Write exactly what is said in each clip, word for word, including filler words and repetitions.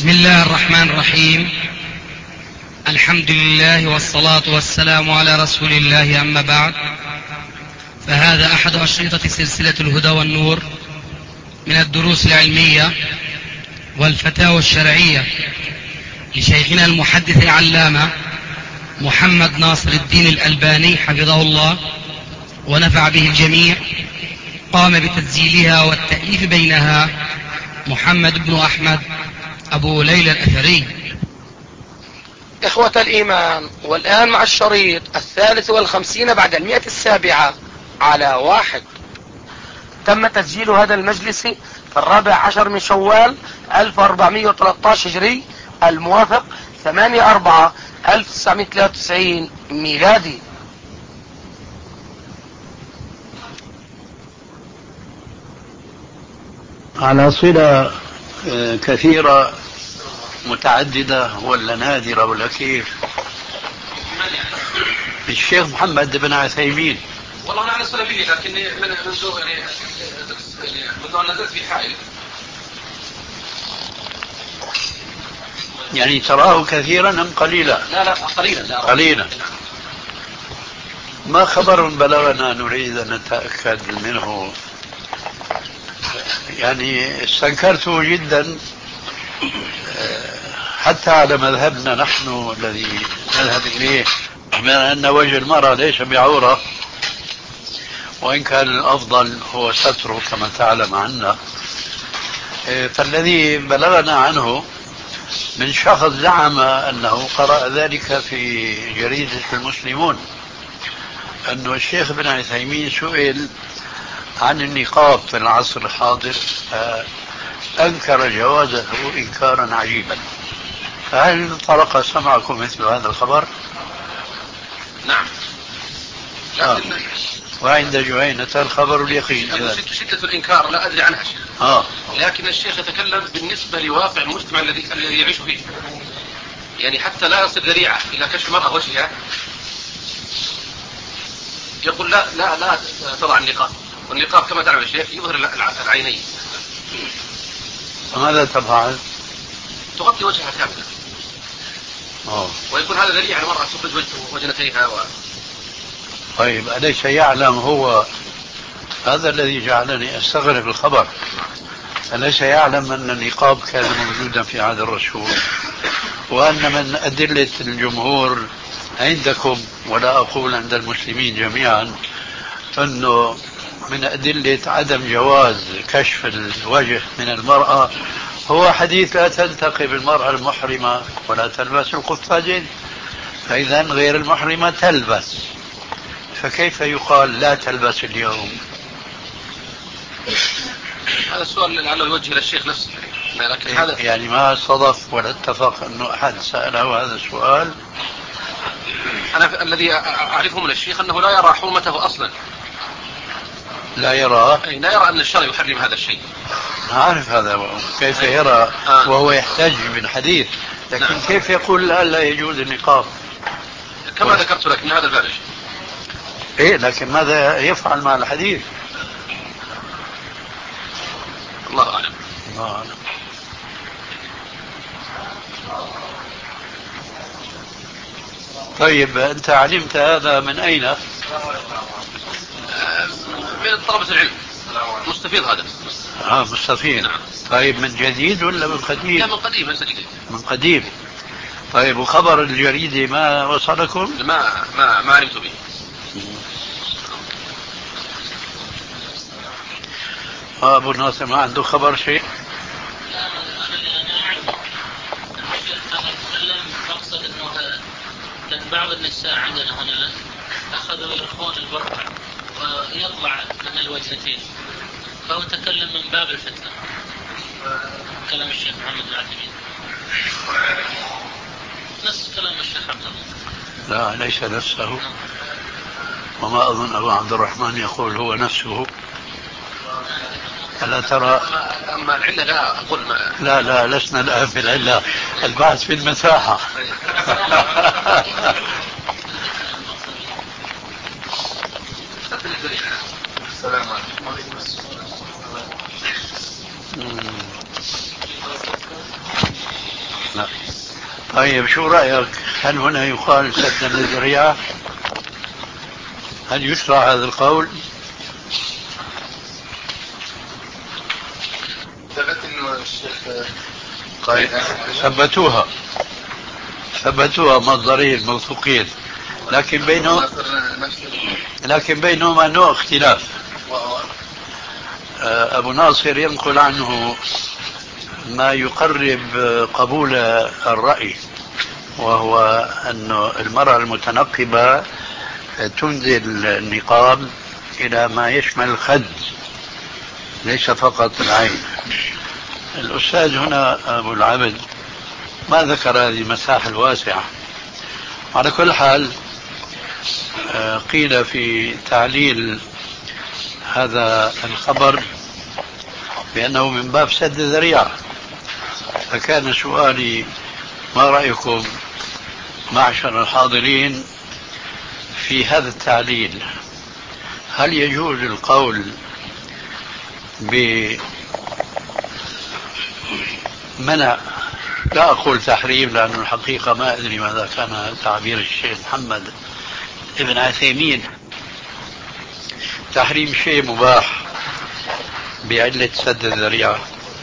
بسم الله الرحمن الرحيم. الحمد لله والصلاة والسلام على رسول الله، أما بعد، فهذا أحد أشرطة سلسلة الهدى والنور من الدروس العلمية والفتاوى الشرعية لشيخنا المحدث العلامة محمد ناصر الدين الألباني حفظه الله ونفع به الجميع. قام بتسجيلها والتأليف بينها محمد بن أحمد أبو ليلى الأثري. إخوة الإيمان، والآن مع الشريط الثالث والخمسين بعد المئة السابعة على واحد. تم تسجيل هذا المجلس في الرابع عشر من شوال ألف وأربعمائة وثلاثة عشر هجري، الموافق ثمانية أربعة ألف وتسعمائة وثلاثة وتسعين ميلادي. على صلة كثيرة متعددة ولا نادرة ولا كيف؟ الشيخ محمد بن عثيمين. والله أنا على صلة به، لكن من منذ يعني منذ أن نزلت في حائل. يعني تراه كثيرا أم قليلا؟ لا لا قليلا. لا قليلا. ما خبر بلغنا نريد أن نتأكد منه؟ يعني استنكرته جدا حتى على مذهبنا نحن الذي نذهب إليه من أن وجه المرأة ليس بعورة، وإن كان الأفضل هو ستره كما تعلم عنا. فالذي بلغنا عنه من شخص زعم أنه قرأ ذلك في جريدة المسلمون، أنه الشيخ ابن عثيمين سئل عن النقاب في العصر الحاضر أنكر جوازه إنكارا عجيبا. فهل طرق سمعكم مثل هذا الخبر؟ نعم. آه. وعند جهينة الخبر اليقين. شدة الإنكار لا أدري عنها شيء. آه. لكن الشيخ يتكلم بالنسبة لواقع المجتمع الذي الذي يعيش فيه، يعني حتى لا يصير ذريعة إلى كشف المرأة وجهها. يقول لا لا لا تضع النقاب، والنقاب كما تعلم الشيخ يظهر العينين. فماذا تفعل؟ تغطي وجهها كاملا. أوه. ويكون هذا ذريعة المرأة تخرج وجنتيها و... طيب أليس يعلم هو، هذا الذي جعلني أستغرب الخبر، أليس يعلم أن النقاب كان موجودا في عهد الرسول، وأن من أدلة الجمهور عندكم ولا أقول عند المسلمين جميعا أنه من أدلة عدم جواز كشف الوجه من المرأة هو حديث لا تلتقي بالمرأة المحرمة ولا تلبس القفازين، فإذا غير المحرمة تلبس، فكيف يقال لا تلبس اليوم؟ هذا السؤال لعله يوجه إلى الشيخ نفسه، لكن هذا يعني ما صدف ولا اتفق أنه أحد سأله هذا السؤال. أنا الذي أعرفه من الشيخ أنه لا يرى حرمته أصلا. لا يرى؟ أي لا يرى أن الشرع يحرم هذا الشيء. عارف هذا كيف يرى آه. وهو يحتاج من حديث، لكن نعم. كيف يقول الآن لا يجوز النقاب؟ كما و... ذكرت لك من هذا الباب. إيه، لكن ماذا يفعل مع الحديث؟ الله أعلم. الله أعلم. طيب أنت علمت هذا من أين؟ من طلبة العلم، مستفيض هذا. آه مستفيض. نعم. طيب من جديد ولا من قديم؟ لا من قديم، ليس جديد. من قديم. طيب وخبر الجريدة ما وصلكم؟ ما ما ما علمت به. آه أبو ناصر ما عنده خبر شيء؟ مقصد انه كان بعض النساء عندنا هنا اخذوا يرخون البرقع ويطلع من الوجهتين، فهو تكلم من باب الفتنة. كلام الشيخ محمد بن عثيمين نفس كلام الشيخ عبد الله. لا ليس نفسه، وما أظن أبو عبد الرحمن يقول هو نفسه. ألا ترى؟ أما العلة لا أقول ما... لا لا لسنا الآن في العلة، البحث في المساحة. السلام عليكم. طيب شو رأيك؟ هل هنا يقال سدا للذريعة؟ هل يشرع هذا القول؟ ثبت انه الشيخ طيب ثبتوها ثبتوها مصدرين موثوقين، لكن بينهم لكن بينهما نوع اختلاف. أبو ناصر ينقل عنه ما يقرب قبول الرأي، وهو أن المرأة المتنقبة تنزل النقاب إلى ما يشمل الخد ليس فقط العين. الأستاذ هنا أبو العبد ما ذكر هذه المساحة الواسعة. على كل حال قيل في تعليل هذا الخبر بأنه من باب سد الذريعة، فكان سؤالي ما رأيكم معشر الحاضرين في هذا التعليل؟ هل يجوز القول بمنع، لا أقول تحريم لأن الحقيقة ما أدري ماذا كان تعبير الشيخ محمد ابن عثيمين، تحريم شيء مباح بعلة سد الذريعة،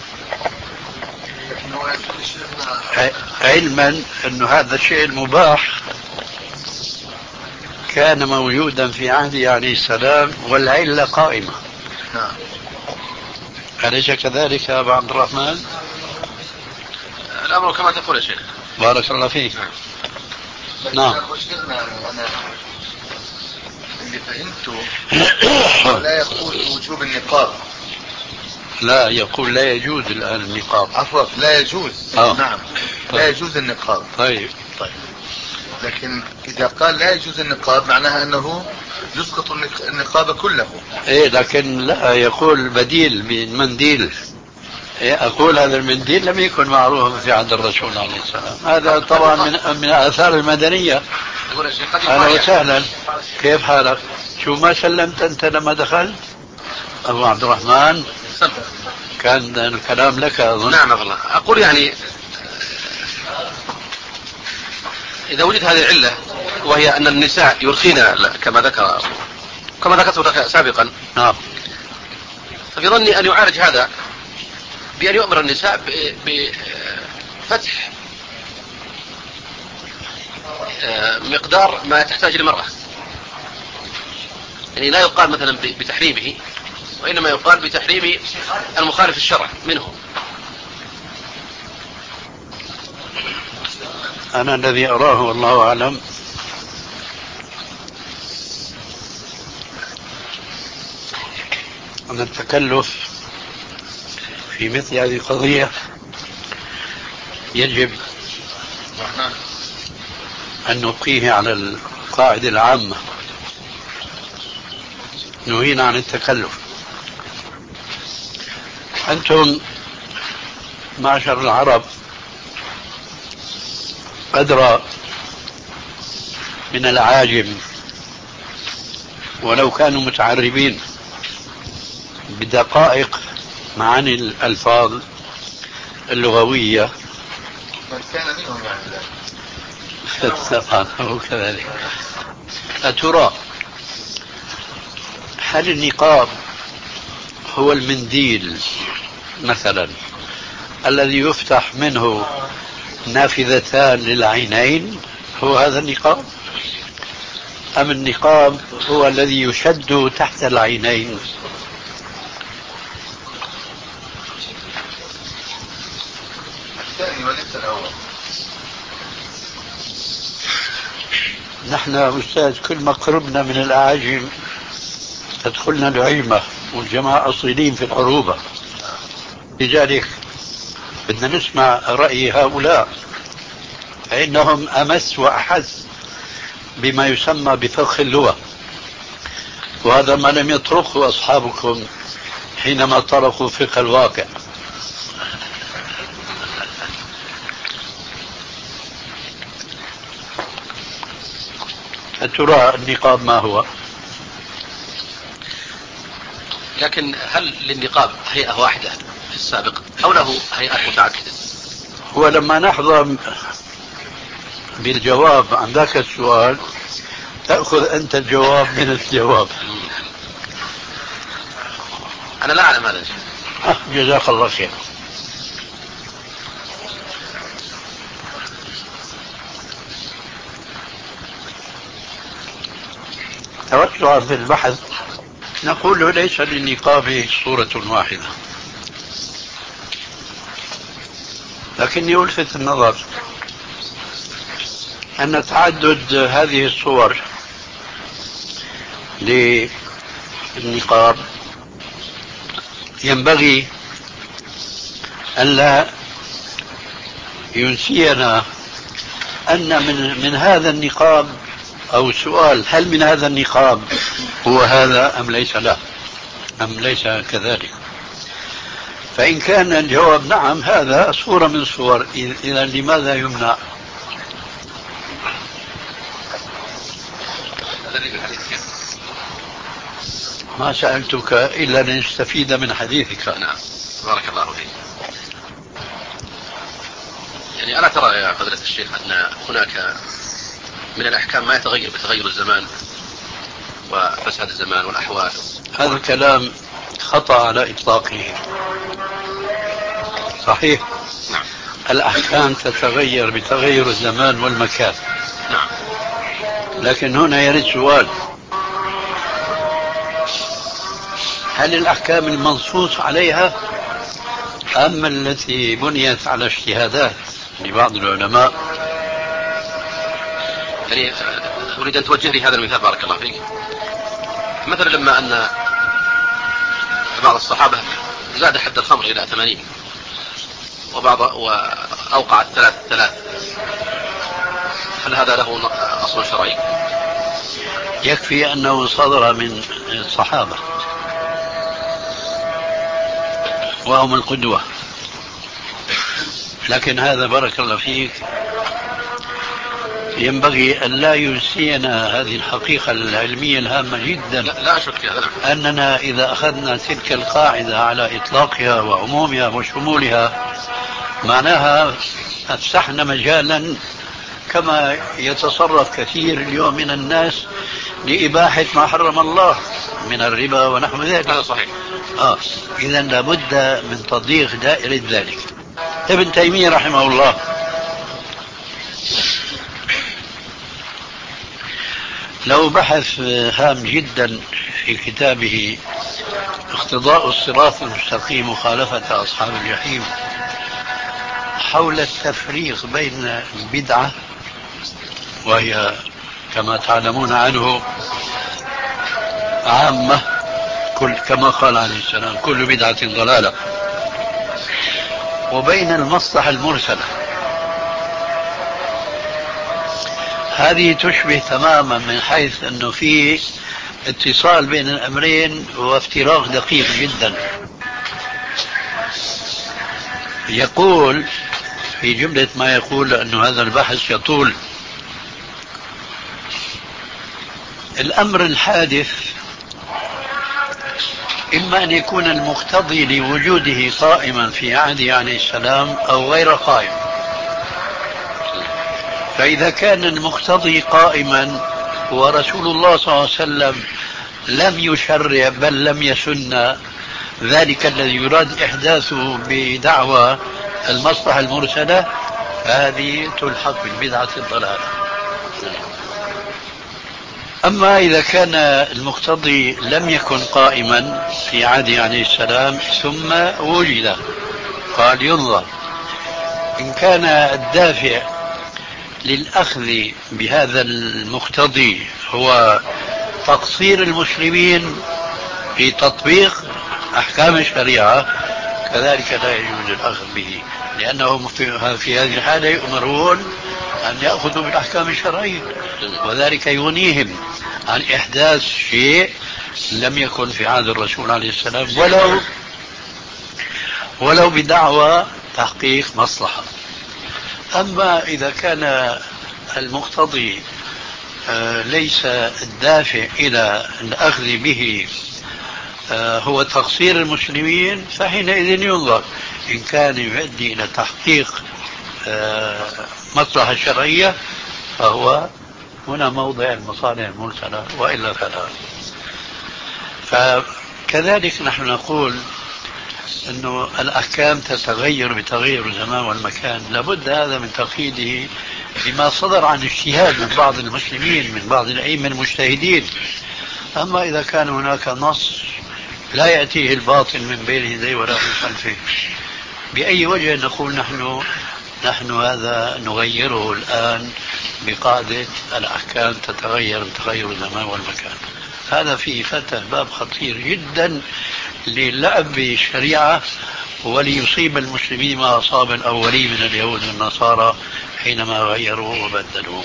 علما أن هذا الشيء المباح كان موجودا في عهده عليه السلام والعلة قائمة. نعم. أليس كذلك يا أبا عبد الرحمن؟ الأمر كما تقول يا شيخ. بارك الله فيك. نعم. أنا اللي فهمته لا يقول وجوب النقاب، لا يقول لا يجوز الآن النقاب. عفوا لا يجوز. آه. نعم. طيب. لا يجوز النقاب. طيب. طيب. لكن إذا قال لا يجوز النقاب معناها أنه يسقط النقاب كله. إيه لكن لا يقول بديل من منديل. إيه أقول هذا المنديل لم يكن معروفا في عهد الرسول عليه السلام. هذا طبعا من من آثار المدنية. أهلا وسهلا، كيف حالك؟ شو ما سلمت أنت لما دخلت أبو عبد الرحمن؟ كان الكلام لك أظن. نعم والله. أقول يعني إذا وجد هذه العلة وهي أن النساء يرخين كما ذكر كما ذكرت سابقا، نعم، ففي ظني أن يعالج هذا بأن يؤمر النساء بفتح مقدار ما تحتاج المرأة، يعني لا يقال مثلا بتحريمه، وإنما يقال بتحريم المخالف الشرع منه. أنا الذي أراه والله أعلم أن التكلف في مثل هذه القضية يجب أن نبقيه على القاعدة العامة، نهينا عن التكلف. أنتم معشر العرب أدرى من العاجم ولو كانوا متعربين بدقائق معاني الألفاظ اللغوية. من كان منهم يعني طبعا هو كذلك. أترى هل النقاب هو المنديل مثلا الذي يفتح منه نافذتان للعينين، هو هذا النقاب، أم النقاب هو الذي يشد تحت العينين؟ الثاني وليس الأول. نحن أستاذ كل ما قربنا من الأعاجم تدخلنا العلمة والجماعة أصيلين في العروبة، لذلك بدنا نسمع رأي هؤلاء فإنهم أمس وأحس بما يسمى بفقه اللغة، وهذا ما لم يطرقه أصحابكم حينما طرقوا فقه الواقع. أترى النقاب ما هو؟ لكن هل للنقاب هيئة واحدة في السابق أو له هيئات متعددة؟ هو لما نحظى بالجواب عن ذاك السؤال تأخذ أنت الجواب من الجواب. أنا لا أعلم هذا. آه جزاك الله خير. توسعا في البحث نقول له ليس للنقاب صورة واحدة، لكني ألفت النظر أن تعدد هذه الصور للنقاب ينبغي ألا ينسينا أن من, من هذا النقاب أو سؤال هل من هذا النقاب هو هذا أم ليس له أم ليس كذلك. فإن كان الجواب نعم هذا صورة من صور، إذا لماذا يمنع؟ ما سألتك إلا لنستفيد من حديثك. نعم بارك الله فيك. يعني ألا ترى يا فضيلة الشيخ أن هناك من الأحكام ما يتغير بتغير الزمان وفساد الزمان والأحوال؟ هذا الكلام خطأ على إطلاقه. صحيح. نعم. الأحكام تتغير بتغير الزمان والمكان. نعم. لكن هنا يرد سؤال، هل الأحكام المنصوص عليها أم التي بنيت على اجتهادات لبعض العلماء؟ يعني أريد أن توجه لي هذا المثال بارك الله فيك. مثلا لما أن بعض الصحابة زاد حد الخمر إلى ثمانين وبعض وأوقع الثلاث الثلاث، هل هذا له أصل شرعي؟ يكفي أنه صدر من الصحابة وهم القدوة، لكن هذا بارك الله فيك ينبغي أن لا ينسينا هذه الحقيقة العلمية الهامة جدا. لا, لا أشك في هذا. أننا إذا أخذنا تلك القاعدة على إطلاقها وعمومها وشمولها معناها أفتحنا مجالا كما يتصرف كثير اليوم من الناس لإباحة ما حرم الله من الربا ونحو ذلك. هذا صحيح. آه. إذا لابد من تضييق دائرة ذلك. ابن تيمية رحمه الله له بحث هام جدا في كتابه اقتضاء الصراط المستقيم مخالفة أصحاب الجحيم حول التفريق بين البدعة، وهي كما تعلمون عنه عامة كل كما قال عليه السلام كل بدعة ضلالة، وبين المصلحة المرسلة. هذه تشبه تماما من حيث أنه في اتصال بين الأمرين وافتراق دقيق جدا. يقول في جملة ما يقول أنه هذا البحث يطول، الأمر الحادث إما أن يكون المقتضي لوجوده قائما في عهده عليه السلام أو غير قائم. فإذا كان المقتضي قائما ورسول الله صلى الله عليه وسلم لم يشرع بل لم يسن ذلك الذي يراد إحداثه بدعوى المصلحة المرسلة، هذه تلحق بالبدعة الضلالة. أما إذا كان المقتضي لم يكن قائما في عهده عليه السلام ثم وجد، قال ينظر إن كان الدافع للأخذ بهذا المقتضي هو تقصير المسلمين في تطبيق أحكام الشريعة، كذلك لا يجوز الأخذ به، لأنهم في هذه الحالة يؤمرون أن يأخذوا بالأحكام الشرعية، وذلك يغنيهم عن إحداث شيء لم يكن في عهد الرسول عليه السلام ولو ولو بدعوى تحقيق مصلحة. أما إذا كان المقتضي ليس الدافع إلى الأخذ به هو تقصير المسلمين، فحينئذ ينظر إن كان يؤدي إلى تحقيق مصلحة شرعية فهو هنا موضع المصالح المرسلة وإلا فلا. فكذلك نحن نقول أنه الأحكام تتغير بتغير الزمان والمكان، لابد هذا من تقييده بما صدر عن اجتهاد من بعض المسلمين من بعض الأئمة المجتهدين. أما إذا كان هناك نص لا يأتيه الباطل من بين يديه ولا من خلفه، بأي وجه نقول نحن نحن هذا نغيره الآن بقاعدة الأحكام تتغير بتغير الزمان والمكان؟ هذا فيه فتح باب خطير جدا للعب بالشريعة وليصيب المسلمين ما أصاب الأولين من اليهود والنصارى حينما غيروا وبدلوا.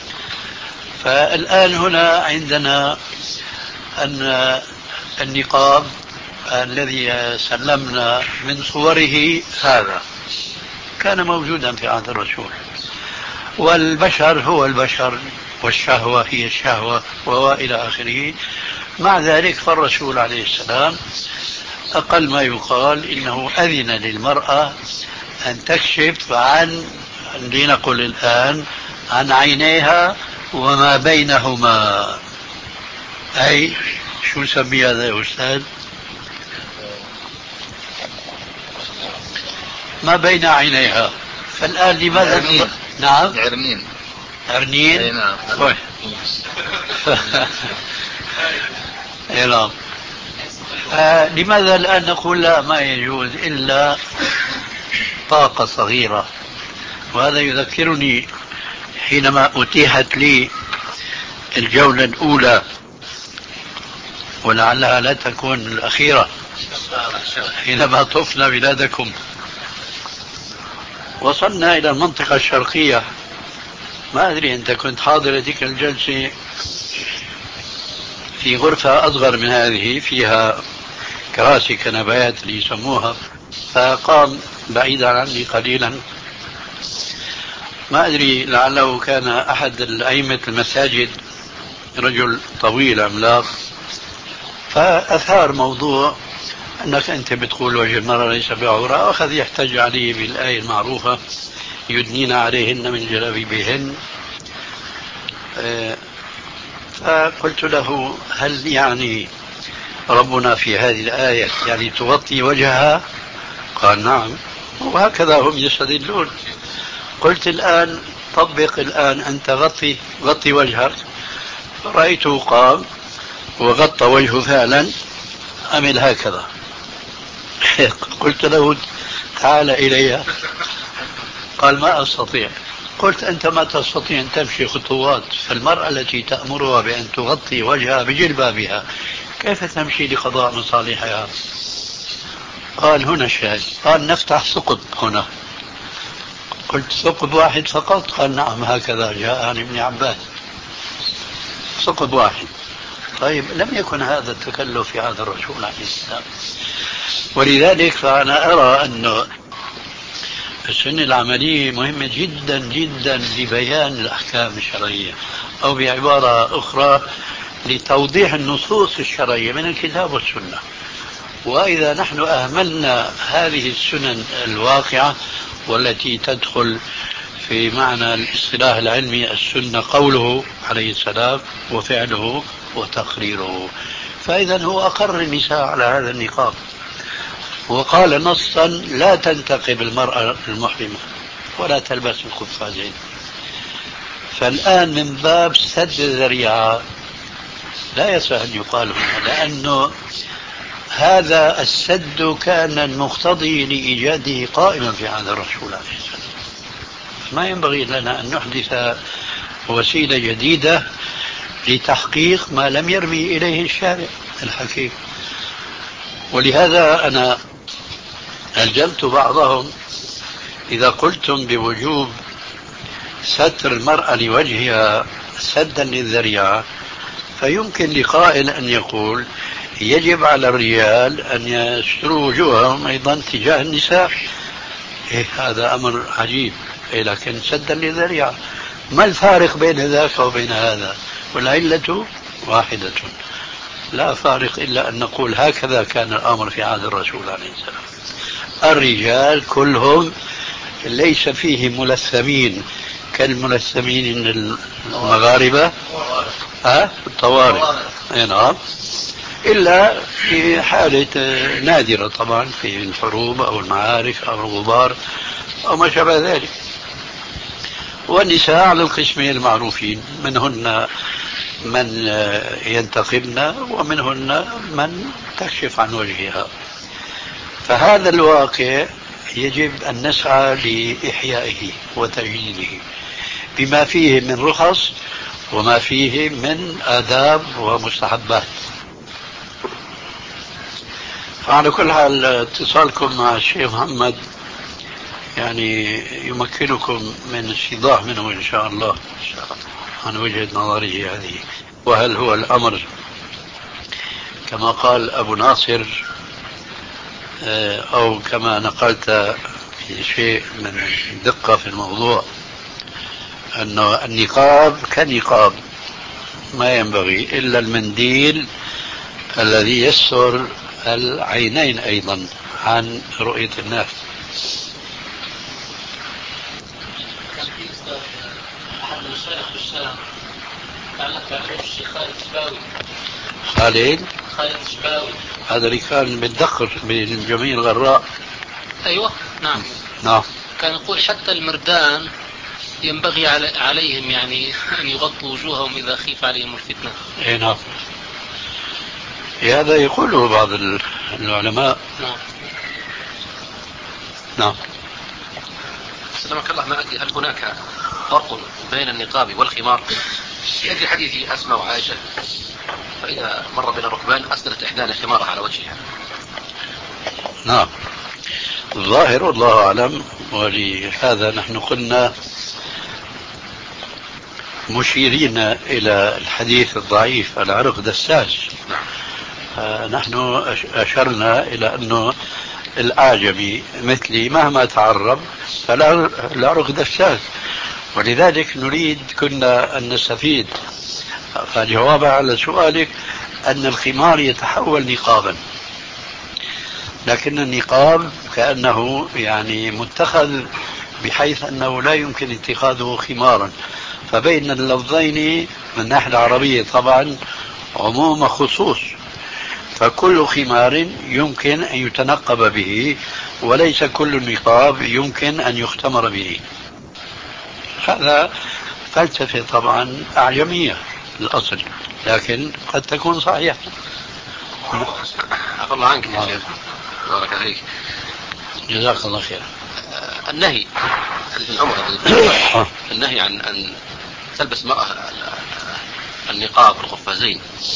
فالآن هنا عندنا أن النقاب الذي سلمنا من صوره هذا كان موجودا في عهد الرسول، والبشر هو البشر والشهوة هي الشهوة وإلى آخره. مع ذلك فالرسول عليه السلام أقل ما يقال إنه أذن للمرأة أن تكشف عن، لنقل الآن، عن عينيها وما بينهما. أي شو نسمي هذا يا أستاذ؟ ما بين عينيها. فالآن لماذا عرنين. نعم عرنين عرنين أي نعم أي نعم. آه لماذا الآن نقول لا ما يجوز إلا طاقة صغيرة؟ وهذا يذكرني حينما أتيحت لي الجولة الأولى ولعلها لا تكون الأخيرة، حينما طفنا بلادكم وصلنا إلى المنطقة الشرقية. ما أدري أنت كنت حاضر تلك الجلسة في غرفة أصغر من هذه فيها كراسي كنبات اللي يسموها، فقام بعيدا عني قليلا، ما أدري لعله كان أحد الأئمة المساجد، رجل طويل عملاق، فأثار موضوع أنك أنت بتقول وجه المرأة ليس بعورة، وأخذ يحتج عليه بالآية المعروفة يدنين عليهن من جلابيبهن. فقلت له هل يعني ربنا في هذه الآية يعني تغطي وجهها؟ قال نعم، وهكذا هم يستدلون. قلت الآن طبق الآن أنت غطي غطي وجهك. رأيته قام وغطى وجهه فعلا، عمل هكذا. قلت له تعال إلي، قال ما أستطيع. قلت أنت ما تستطيع أن تمشي خطوات، فالمرأة التي تأمرها بأن تغطي وجهها بجلبابها كيف تمشي لقضاء مصالحها؟ قال هنا الشاهد. قال نفتح ثقب هنا. قلت ثقب واحد فقط؟ قال نعم هكذا جاء عن ابن عباس، ثقب واحد. طيب لم يكن هذا التكلف في هذا الرسول عليه السلام. ولذلك فأنا أرى أن السنة العملية مهمة جدا جدا لبيان الأحكام الشرعية، أو بعبارة أخرى لتوضيح النصوص الشرعية من الكتاب والسنة. وإذا نحن أهملنا هذه السنن الواقعة والتي تدخل في معنى الاصطلاح العلمي السنة قوله عليه السلام وفعله وتقريره، فإذا هو أقر النساء على هذا النقاب، وقال نصا لا تنتقب المرأة المحرمة ولا تلبس القفازين. فالآن من باب سد الذريعة لا يصح أن يقال هنا، لأنه هذا السد كان المقتضي لإيجاده قائما في عهد الرسول عليه السلام. ما ينبغي لنا أن نحدث وسيلة جديدة لتحقيق ما لم يرمي إليه الشارع الحكيم. ولهذا أنا ألجمت بعضهم إذا قلتم بوجوب ستر المرأة لوجهها سدا للذريعة، فيمكن لقائل أن يقول يجب على الرجال أن يستروا وجوههم أيضا تجاه النساء. إيه هذا أمر عجيب. إيه لكن سدا للذريعة، ما الفارق بين ذاك وبين هذا؟ والعلة واحدة، لا فارق إلا أن نقول هكذا كان الأمر في عهد الرسول عليه السلام. الرجال كلهم ليس فيهم ملثمين كالملثمين المغاربة ها الطوارئ. اي نعم، إلا في حالة نادرة طبعا في الحروب أو المعارك أو الغبار أو ما شابه ذلك. والنساء على القسمين المعروفين، منهن من ينتقبن ومنهن من تكشف عن وجهها. فهذا الواقع يجب أن نسعى لإحيائه وتجديده بما فيه من رخص وما فيه من آداب ومستحبات. فعلى كل حال اتصالكم مع الشيخ محمد يعني يمكنكم من استيضاح منه إن شاء الله عن وجهة نظره هذه. وهل هو الأمر كما قال أبو ناصر أو كما نقلت في شيء من الدقة في الموضوع أن النقاب كنقاب ما ينبغي إلا المنديل الذي يستر العينين أيضا عن رؤية الناس. كان في أستاذ أحد المشايخ في الشام تعلق بعرف الشيخ خالد شباوي. خالد خالد شباوي هذا اللي كان بيتدخل بالجميع الغراء. أيوة نعم نعم. كان يقول حتى المردان ينبغي عليهم يعني أن يغطوا وجوههم إذا خيف عليهم الفتنة. اي نعم، هذا يقوله بعض العلماء. نعم نعم. سلمك الله، ما أدري هل هناك فرق بين النقاب والخمار؟ يجري حديث أسماء وعائشة فإذا مر بين الركبان أسدلت إحدانا خمارها على وجهها. نعم، الظاهر والله أعلم. ولهذا نحن قلنا مشيرين إلى الحديث الضعيف العرق دساس. نحن أشرنا إلى أنه الأعجمي مثلي مهما تعرب فالعرق دساس، ولذلك نريد كنا أن نستفيد. فالجواب على سؤالك أن الخمار يتحول نقابا، لكن النقاب كأنه يعني متخذ بحيث أنه لا يمكن اتخاذه خمارا. فبين اللفظين من الناحية العربية طبعا عموم خصوص، فكل خمار يمكن أن يتنقب به وليس كل نقاب يمكن أن يختمر به. هذا فلسفة طبعا أعجمية الأصل، لكن قد تكون صحيحة. عفى الله عنك يا شيخ، بارك فيك، جزاك الله خير. النهي حديث عمر النهي عن أن تلبس المرأة النقاب والقفازين.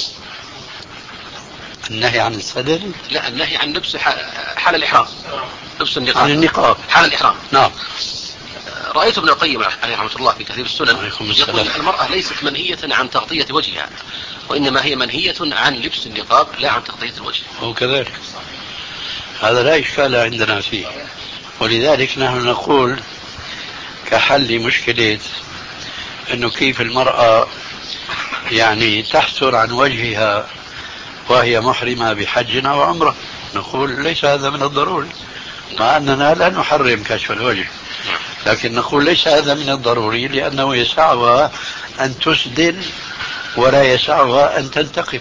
النهي عن الصدر؟ لا، النهي عن لبس حال الإحرام، لبس النقاب عن النقاب حال الإحرام. نعم. رأيت ابن القيم عليه رحمة الله في تهذيب السنن يقول المرأة ليست منهية عن تغطية وجهها، وإنما هي منهية عن لبس النقاب لا عن تغطية الوجه. وكذلك هذا لا إشكال عندنا فيه. ولذلك نحن نقول كحل مشكلة أنه كيف المرأة يعني تحسر عن وجهها وهي محرمة بحج أو عمرة، نقول ليس هذا من الضروري، مع أننا لا نحرم كشف الوجه، لكن نقول ليس هذا من الضروري لأنه يسعها أن تسدل ولا يسعها أن تنتقب.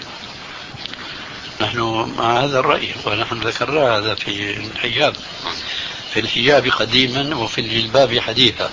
نحن مع هذا الرأي، ونحن ذكرنا هذا في الحجاب في الحجاب قديما وفي الجلباب حديثا.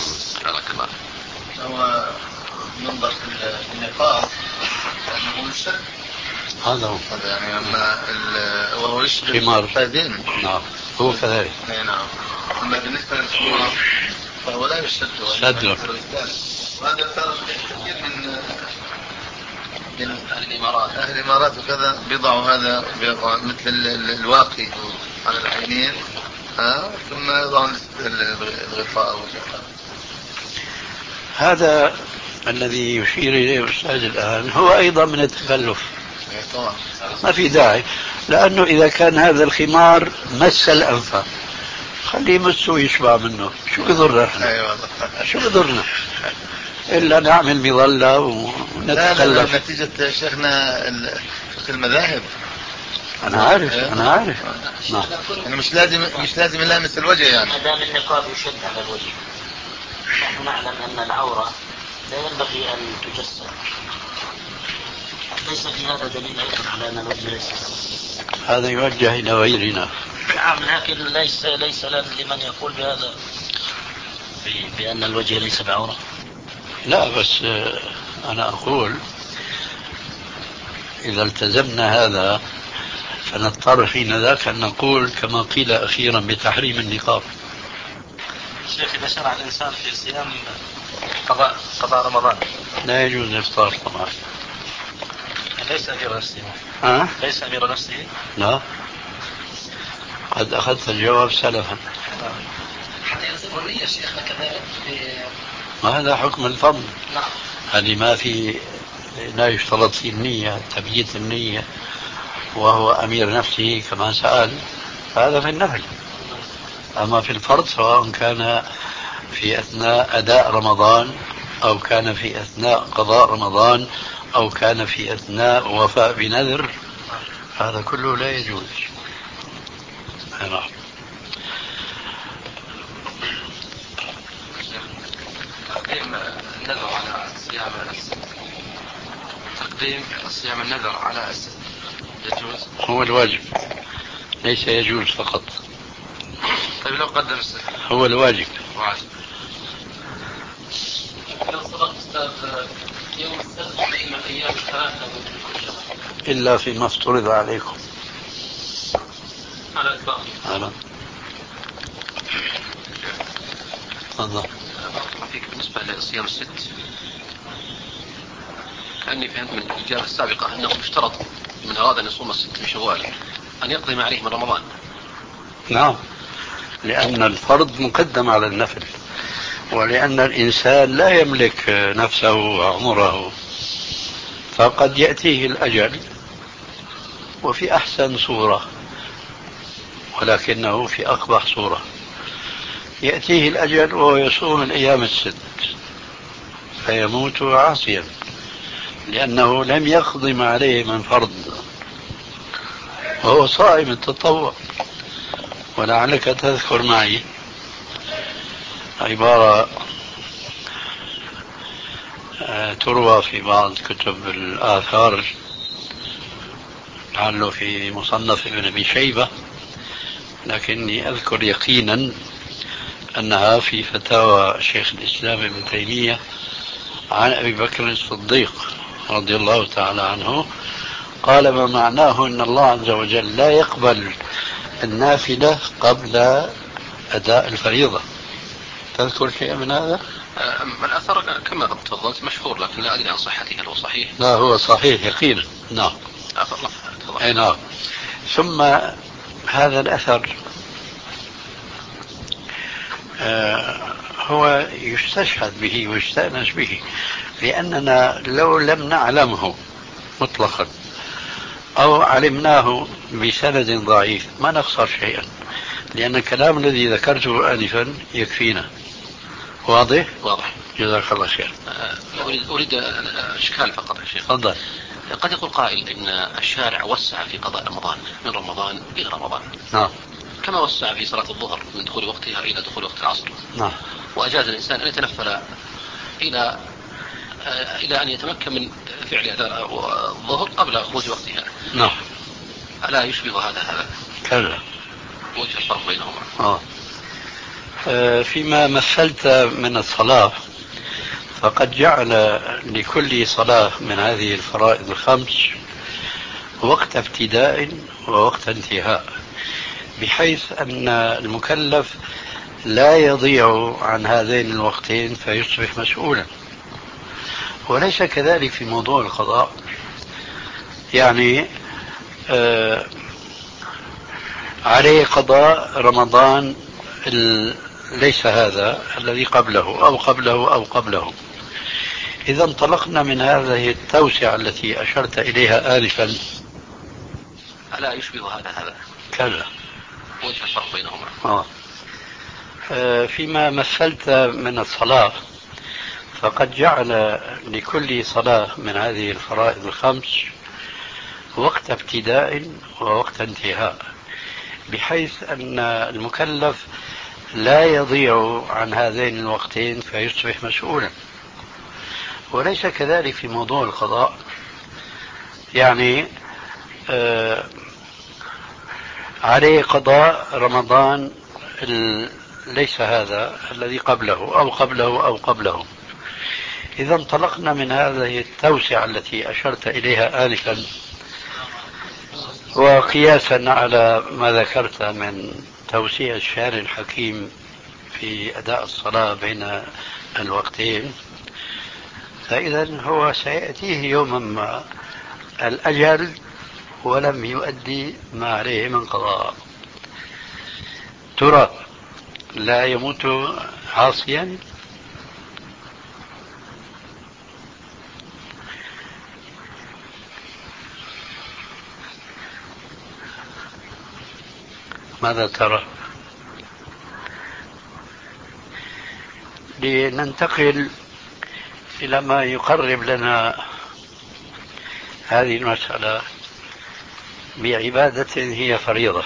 هو ينظر في النقاب أنه الشد، هذا هو يعني أما وهو يشبه القفازين. نعم هو كذلك. نعم. أما بالنسبة للخمار فهو لا يشد شد، وهذا فرق كثير من من أهل الإمارات أهل الإمارات وكذا بيضعوا هذا بيضعوا مثل الواقي على العينين ها ثم يضعوا الغطاء والجفاء. هذا الذي يشير إليه الأستاذ الآن هو أيضا من التكلف، ما في داعي، لأنه إذا كان هذا الخمار مس الأنف خليه يمسه ويشبع منه، شو يضرنا؟ شو يضرنا إلا نعمل مظلة ونتخلف. لا نتيجة شيخنا فقه المذاهب. أنا عارف أنا عارف نعم. أنا مش لازم مش لازم يلامس الوجه يعني. ما دام النقاب يشد على الوجه نحن نعلم أن العورة لا ينبغي أن تجسد، ليس في هذا دليل أيضا على أن الوجه ليس بعورة؟ هذا يوجه إلى غيرنا. نعم، لكن ليس ليس لمن يقول بهذا بأن الوجه ليس بعورة. لا، بس أنا أقول إذا التزمنا هذا فنضطر حين ذاك أن نقول كما قيل أخيرا بتحريم النقاب. شيخ، إذا شرع الإنسان في صيام قضاء قضاء رمضان لا يجوز الإفطار طبعا. ليس أمير نفسه. أه؟ ليس أمير نفسه. لا، قد أخذت الجواب سلفا. حتى يصير النية شيخنا كذلك. وهذا حكم الفضل. نعم. هذه ما في، لا يشترط في النية تبييت النية وهو أمير نفسه كما سأل، هذا في النفل. أما في الفرض سواء كان في أثناء أداء رمضان أو كان في أثناء قضاء رمضان أو كان في أثناء وفاء بنذر، هذا كله لا يجوز. نعم. تقديم النذر على صيام تقديم صيام النذر على يجوز؟ هو الواجب، ليس يجوز فقط. طيب لو قدم السنة هو الواجب. واجب. لو صدق أستاذ يوم السبت من الأيام الثلاثة إلا فيما افترض عليكم. على إطلاق. أنا تفضل. فيك بالنسبة لصيام الست، كأني فهمت من الإجابة السابقة أنه يشترط من أراد أن يصوم الست من شوال أن يقضي ما عليه من رمضان. نعم، لأن الفرض مقدم على النفل، ولأن الإنسان لا يملك نفسه وعمره، فقد يأتيه الأجل وفي أحسن صورة ولكنه في أقبح صورة. يأتيه الأجل وهو يصوم الأيام الست فيموت عاصيا لأنه لم يقضي ما عليه من فرض وهو صائم التطوع. ولعلك تذكر معي عبارة تروى في بعض كتب الآثار، لعله في مصنف ابن أبي شيبة، لكني أذكر يقينا أنها في فتاوى شيخ الإسلام ابن تيمية عن أبي بكر الصديق رضي الله تعالى عنه، قال ما معناه أن الله عز وجل لا يقبل النافلة قبل أداء الفريضة. تذكر شيء من هذا؟ الأثر كما تفضلت مشهور، لكن لا أدري عن صحته، هل هو صحيح؟ لا، هو صحيح يقينا. نعم. أي نعم. ثم هذا الأثر آه هو يستشهد به ويستأنس به، لأننا لو لم نعلمه مطلقا أو علمناه بسند ضعيف ما نخسر شيئا، لأن الكلام الذي ذكرته آنفا يكفينا. واضح؟ واضح. جزاك الله خير. أريد أريد إشكال فقط يا شيخ. تفضل. قد يقول قائل إن الشارع وسع في قضاء رمضان من رمضان إلى رمضان. نعم. كما وسع في صلاة الظهر من دخول وقتها إلى دخول وقت العصر. نعم. وأجاز الإنسان أن يتنفل إلى إلى أن يتمكن من فعل أداء الظهر قبل خروج وقتها. نعم. ألا يشبه هذا هذا؟ كلا. وجه الفرق بينهما. آه. آه فيما مثلت من الصلاة، فقد جعل لكل صلاة من هذه الفرائض الخمس وقت ابتداء ووقت انتهاء، بحيث أن المكلف لا يضيع عن هذين الوقتين فيصبح مسؤولا. وليس كذلك في موضوع القضاء. يعني آه عليه قضاء رمضان ليس هذا الذي قبله أو قبله أو قبله. إذا انطلقنا من هذه التوسعة التي أشرت إليها آنفا، ألا يشبه هذا هذا؟ كلا. وجه الفرق بينهما. آه. آه فيما مثلت من الصلاة، فقد جعل لكل صلاة من هذه الفرائض الخمس وقت ابتداء ووقت انتهاء، بحيث أن المكلف لا يضيع عن هذين الوقتين فيصبح مسؤولا. وليس كذلك في موضوع القضاء. يعني آه عليه قضاء رمضان ليس هذا الذي قبله أو قبله أو قبله. إذا انطلقنا من هذه التوسعة التي أشرت إليها آنفا، وقياسا على ما ذكرت من توسيع الشارع الحكيم في أداء الصلاة بين الوقتين، فإذا هو سيأتيه يوما ما الأجل ولم يؤدي ما عليه من قضاء. ترى لا يموت عاصيا؟ ماذا ترى؟ لننتقل إلى ما يقرب لنا هذه المسألة بعبادة هي فريضة.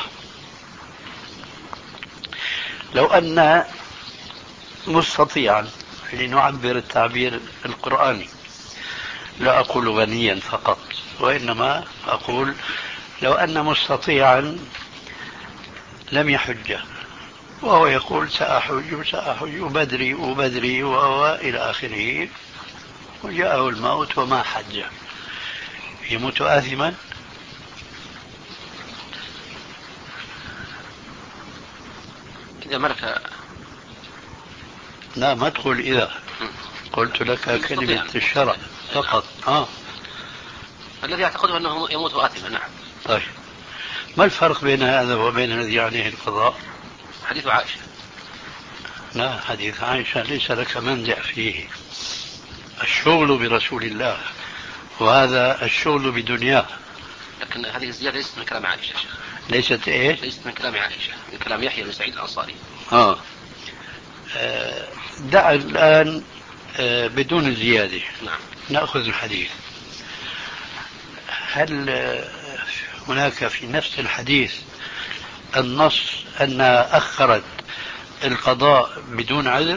لو أن مستطيعا، لنعبر التعبير القرآني، لا أقول غنيا فقط، وإنما أقول لو أن مستطيعا لم يحج، وهو يقول سأحج سأحج وبدري وبدري وإلى آخره، وجاءه الموت وما حج، يموت آثما؟ إذا ملك. لا، ما تقول إذا، قلت لك كلمة الشرع فقط. آه. الذي يعتقده أنه يموت آثما. نعم. طيب، ما الفرق بين هذا وبين الذي عليه القضاء؟ حديث عائشة. لا، حديث عائشة ليس لك منزع فيه. الشغل برسول الله، وهذا الشغل بدنياه. لكن هذه الزيادة ليست من كلام عائشة. ليست إيه؟ ليست من كلام عائشة، من كلام يحيى بن سعيد الأنصاري. آه. آه. دع الآن آه بدون الزيادة. نعم. نأخذ الحديث. هل هناك في نفس الحديث النص أن أخرت القضاء بدون عذر؟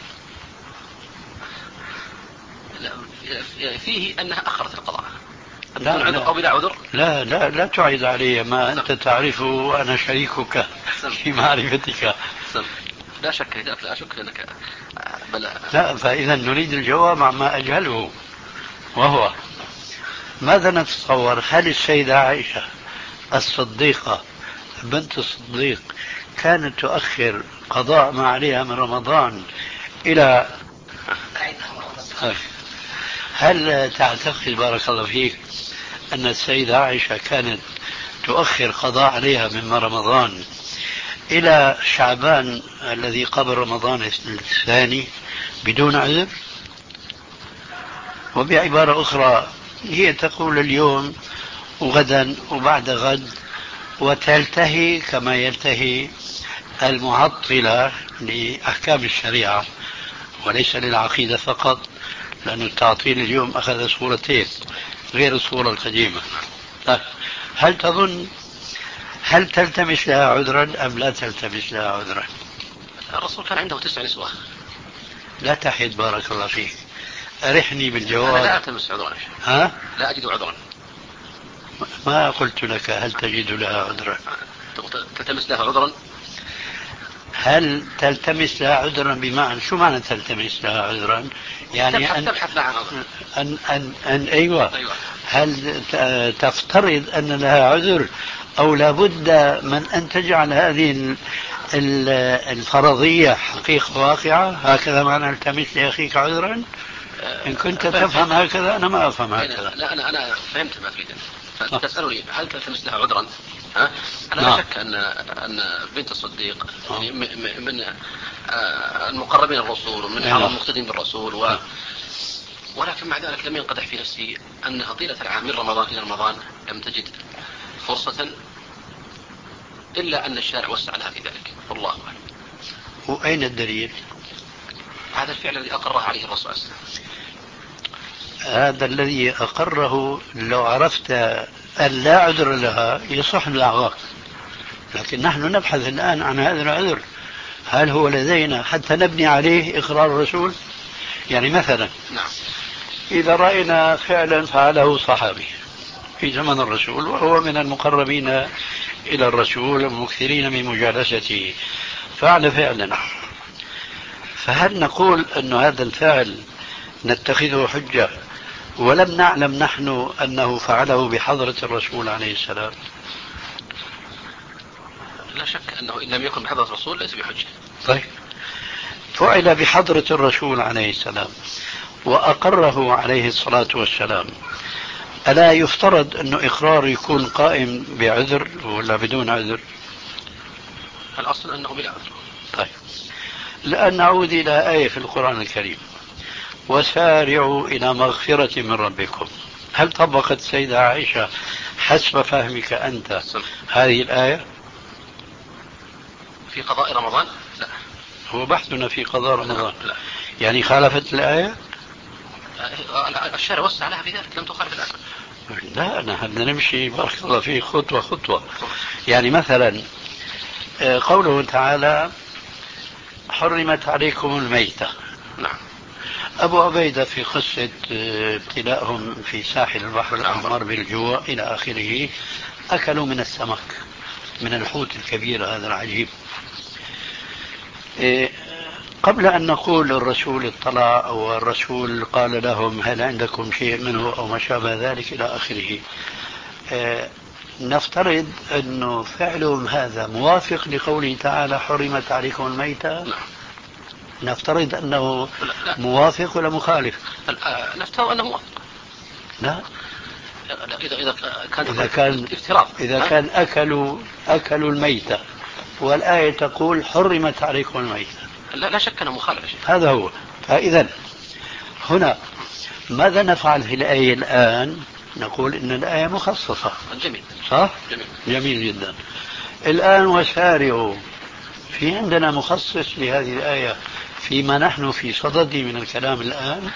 فيه أنها أخرت القضاء بدون عذر أو بلا عذر. لا لا لا تعيد علي ما أنت تعرفه وأنا شريكك في معرفتك. لا شك لا شك أنك بل... لا، فإذا نريد الجواب عما أجهله، وهو ماذا نتصور؟ هل السيدة عائشة الصديقة بنت الصديق كانت تؤخر قضاء ما عليها من رمضان إلى، هل تعتقد بارك الله فيك أن السيدة عائشة كانت تؤخر قضاء عليها من رمضان إلى شعبان الذي قبل رمضان الثاني بدون عذر؟ وبعبارة أخرى، هي تقول اليوم وغدا وبعد غد، وتلتهي كما يلتهي المعطلة لأحكام الشريعة وليس للعقيدة فقط، لأن التعطيل اليوم أخذ صورتين غير الصورة القديمة. طيب، هل تظن هل تلتمس لها عذرا أم لا تلتمس لها عذرا؟ الرسول كان عنده تسع نسوة. لا تحد بارك الله فيك، أرحني بالجواب. أنا لا ألتمس عذرا. ها؟ لا أجد عذرا. ما قلت لك هل تجد لها عذرا؟ تلتمس لها عذرا؟ هل تلتمس لها عذرا بمعنى شو معنى تلتمس لها عذرا؟ يعني أن تبحث لها عن عذر. أن أن أن أيوة. أيوة. هل تفترض أن لها عذر أو لابد من أن تجعل هذه الفرضية حقيقة واقعة؟ هكذا معنى التمس لأخيك عذرا؟ إن كنت تفهم هكذا أنا ما أفهم هكذا. لا أنا أنا فهمت ما تريد. تسألني هل تلتمس لها عذرا؟ ها؟ أنا لا شك أن أن بنت الصديق يعني من المقربين الرسول ومن المقتدين بالرسول و ولكن مع ذلك لم ينقدح في نفسي أنها طيلة العام من رمضان إلى رمضان لم تجد فرصة إلا أن الشارع وسع لها في ذلك، والله أعلم. وأين الدليل؟ هذا الفعل الذي أقره عليه الرسول صلى الله عليه وسلم. هذا الذي أقره لو عرفت أن لا عذر لها يصح الأعذار، لكن نحن نبحث الآن عن هذا العذر، هل هو لدينا حتى نبني عليه إقرار الرسول؟ يعني مثلا نعم. إذا رأينا فعلا فعله صحابي في زمن الرسول وهو من المقربين إلى الرسول المكثرين من مجالسته، فعل فعلا، فهل نقول أن هذا الفعل نتخذه حجة ولم نعلم نحن أنه فعله بحضرة الرسول عليه السلام؟ لا شك أنه إن لم يكن بحضرة الرسول ليس بحجة. طيب، فعل بحضرة الرسول عليه السلام وأقره عليه الصلاة والسلام، ألا يفترض أنه إقرار يكون قائم بعذر ولا بدون عذر؟ الأصل أنه بلا عذر. طيب، الآن نعود إلى آية في القرآن الكريم: وسارعوا إلى مغفرة من ربكم. هل طبقت السيدة عائشة حسب فهمك أنت هذه الآية في قضاء رمضان؟ لا. هو بحثنا في قضاء رمضان. لا. لا. يعني خالفت الآية؟ الشارع وسع لها في ذلك، لم تخالف الآية. لا، أنا بدنا نمشي بارك الله فيه خطوة خطوة. يعني مثلا قوله تعالى: حرمت عليكم الميتة. نعم. أبو عبيدة في قصة ابتلاءهم في ساحل البحر الأحمر بالجوع إلى آخره أكلوا من السمك، من الحوت الكبير هذا العجيب. قبل أن نقول الرسول اطلع أو الرسول قال لهم هل عندكم شيء منه أو ما شابه ذلك إلى آخره، نفترض أنه فعلهم هذا موافق لقوله تعالى: حرمت عليكم الميتة. نعم. نفترض أنه لا. لا. موافق ولا مخالف؟ نفترض أنه موافق. لا. إذا إذا كان إذا كان افتراض إذا كان أكلوا أكلوا الميتة والآية تقول حرمت عليكم الميتة، لا, لا شك أنه مخالف. هذا هو. فإذا هنا ماذا نفعل في الآية الآن؟ نقول إن الآية مخصصة. جميل. صح؟ جميل. جميل جدا. الآن وسارعوا، في عندنا مخصص لهذه الآية فيما نحن في صدد من الكلام الآن؟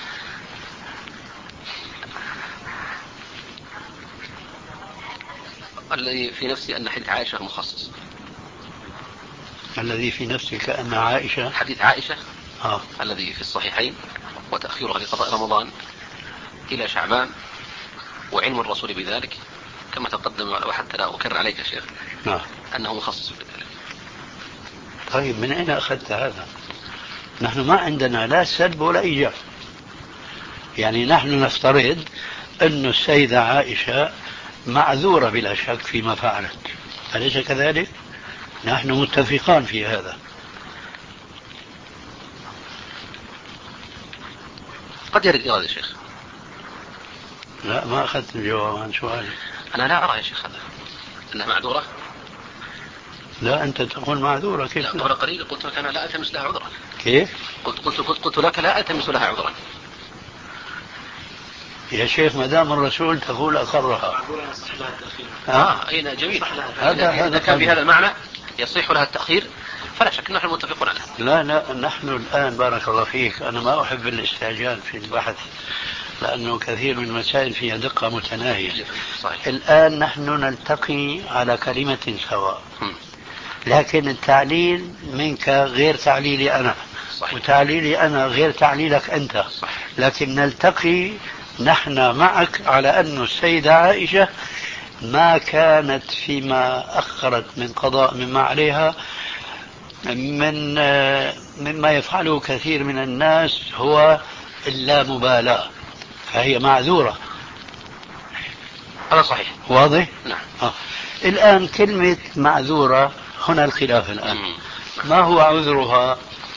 الذي في نفسي أن حديث عائشة مخصص. الذي في نفسك أن عائشة حديث عائشة آه. الذي في الصحيحين وتأخيرها لقضاء رمضان إلى شعبان وعلم الرسول بذلك كما تقدم، وحتى لا أكرر عليك يا شيخ آه. أنه مخصص بذلك. طيب، من أين أخذت هذا؟ نحن ما عندنا لا سلب ولا إيجاب. يعني نحن نفترض أن السيدة عائشة معذورة بلا شك فيما فعلت، أليس كذلك؟ نحن متفقان في هذا. قد يرد إرادة يا شيخ. لا، ما أخذت الجواب عن سؤالي. أنا لا أرى يا شيخ هذا أنها معذورة. لا، أنت تقول معذورة. كيف؟ لا، قبل قليل قلت لك أنا لا ألتمس لها عذرا. كيف؟ قلت, قلت, قلت, قلت لك لا ألتمس لها عذرا. يا شيخ ما دام الرسول تقول أقرها. آه أين جميل. هذا إذا كان بهذا المعنى يصح لها التأخير فلا شك نحن متفقون عليه. لا لا، نحن الآن بارك الله فيك، أنا ما أحب الاستعجال في البحث لأنه كثير من المسائل فيها دقة متناهية. صحيح. الآن نحن نلتقي على كلمة سواء، لكن التعليل منك غير تعليلي أنا. صحيح. وتعليلي أنا غير تعليلك أنت. صحيح. لكن نلتقي نحن معك على أن السيدة عائشة ما كانت فيما أخرت من قضاء مما عليها من مما يفعله كثير من الناس هو اللامبالاة، فهي معذورة. هذا صحيح. واضح؟ نعم. آه. الآن كلمة معذورة هنا الخلاف الآن. مم. ما هو عذرها؟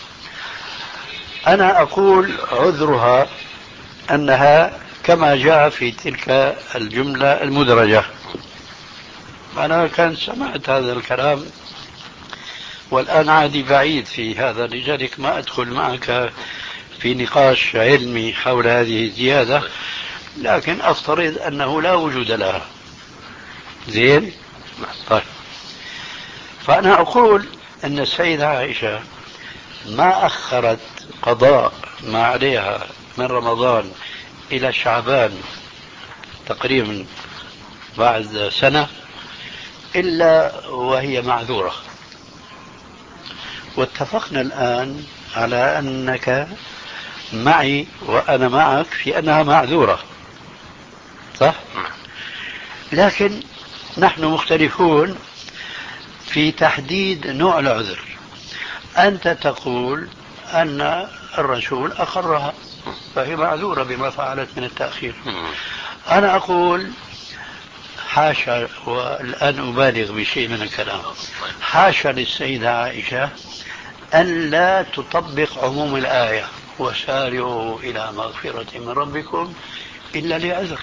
أنا أقول عذرها أنها كما جاء في تلك الجملة المدرجة. أنا كان سمعت هذا الكلام والآن عادي بعيد في هذا، لذلك ما أدخل معك في نقاش علمي حول هذه الزيادة، لكن أفترض أنه لا وجود لها. زين؟ طيب، فأنا أقول أن السيدة عائشة ما أخرت قضاء ما عليها من رمضان إلى شعبان تقريبا بعد سنة إلا وهي معذورة. واتفقنا الآن على أنك معي وأنا معك في أنها معذورة، صح؟ لكن نحن مختلفون في تحديد نوع العذر. أنت تقول أن الرسول أقرها فهي معذورة بما فعلت من التأخير. أنا أقول حاشا، والآن أبالغ بشيء من الكلام، حاشا للسيدة عائشة أن لا تطبق عموم الآية وسارعوا إلى مغفرة من ربكم إلا لعذر.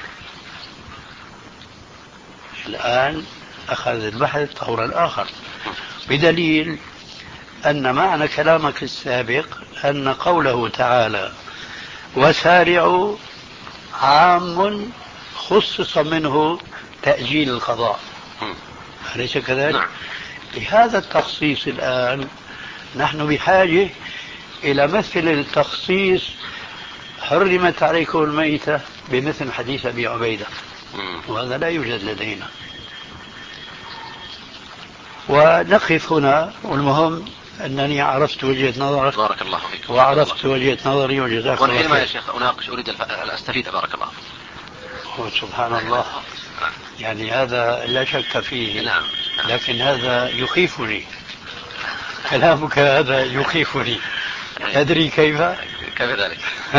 الآن أخذ البحث طورا آخر، بدليل أن معنى كلامك السابق أن قوله تعالى وسارعوا عام خصص منه تأجيل القضاء، أليس كذلك؟ نعم. لهذا التخصيص الآن نحن بحاجة إلى مثل التخصيص حرمت عليكم الميتة بمثل حديث أبي عبيدة، وهذا لا يوجد لدينا. ونقف هنا، والمهم أنني عرفت وجهة نظرك بارك الله فيك، وعرفت وجهة نظري وجزاك الله خير. والحين يا شيخ أناقش أريد الأستفيد بارك الله فيك. سبحان الله، يعني هذا لا شك فيه. نعم. لكن هذا يخيفني، كلامك هذا يخيفني. تدري كيف؟ كيف ذلك؟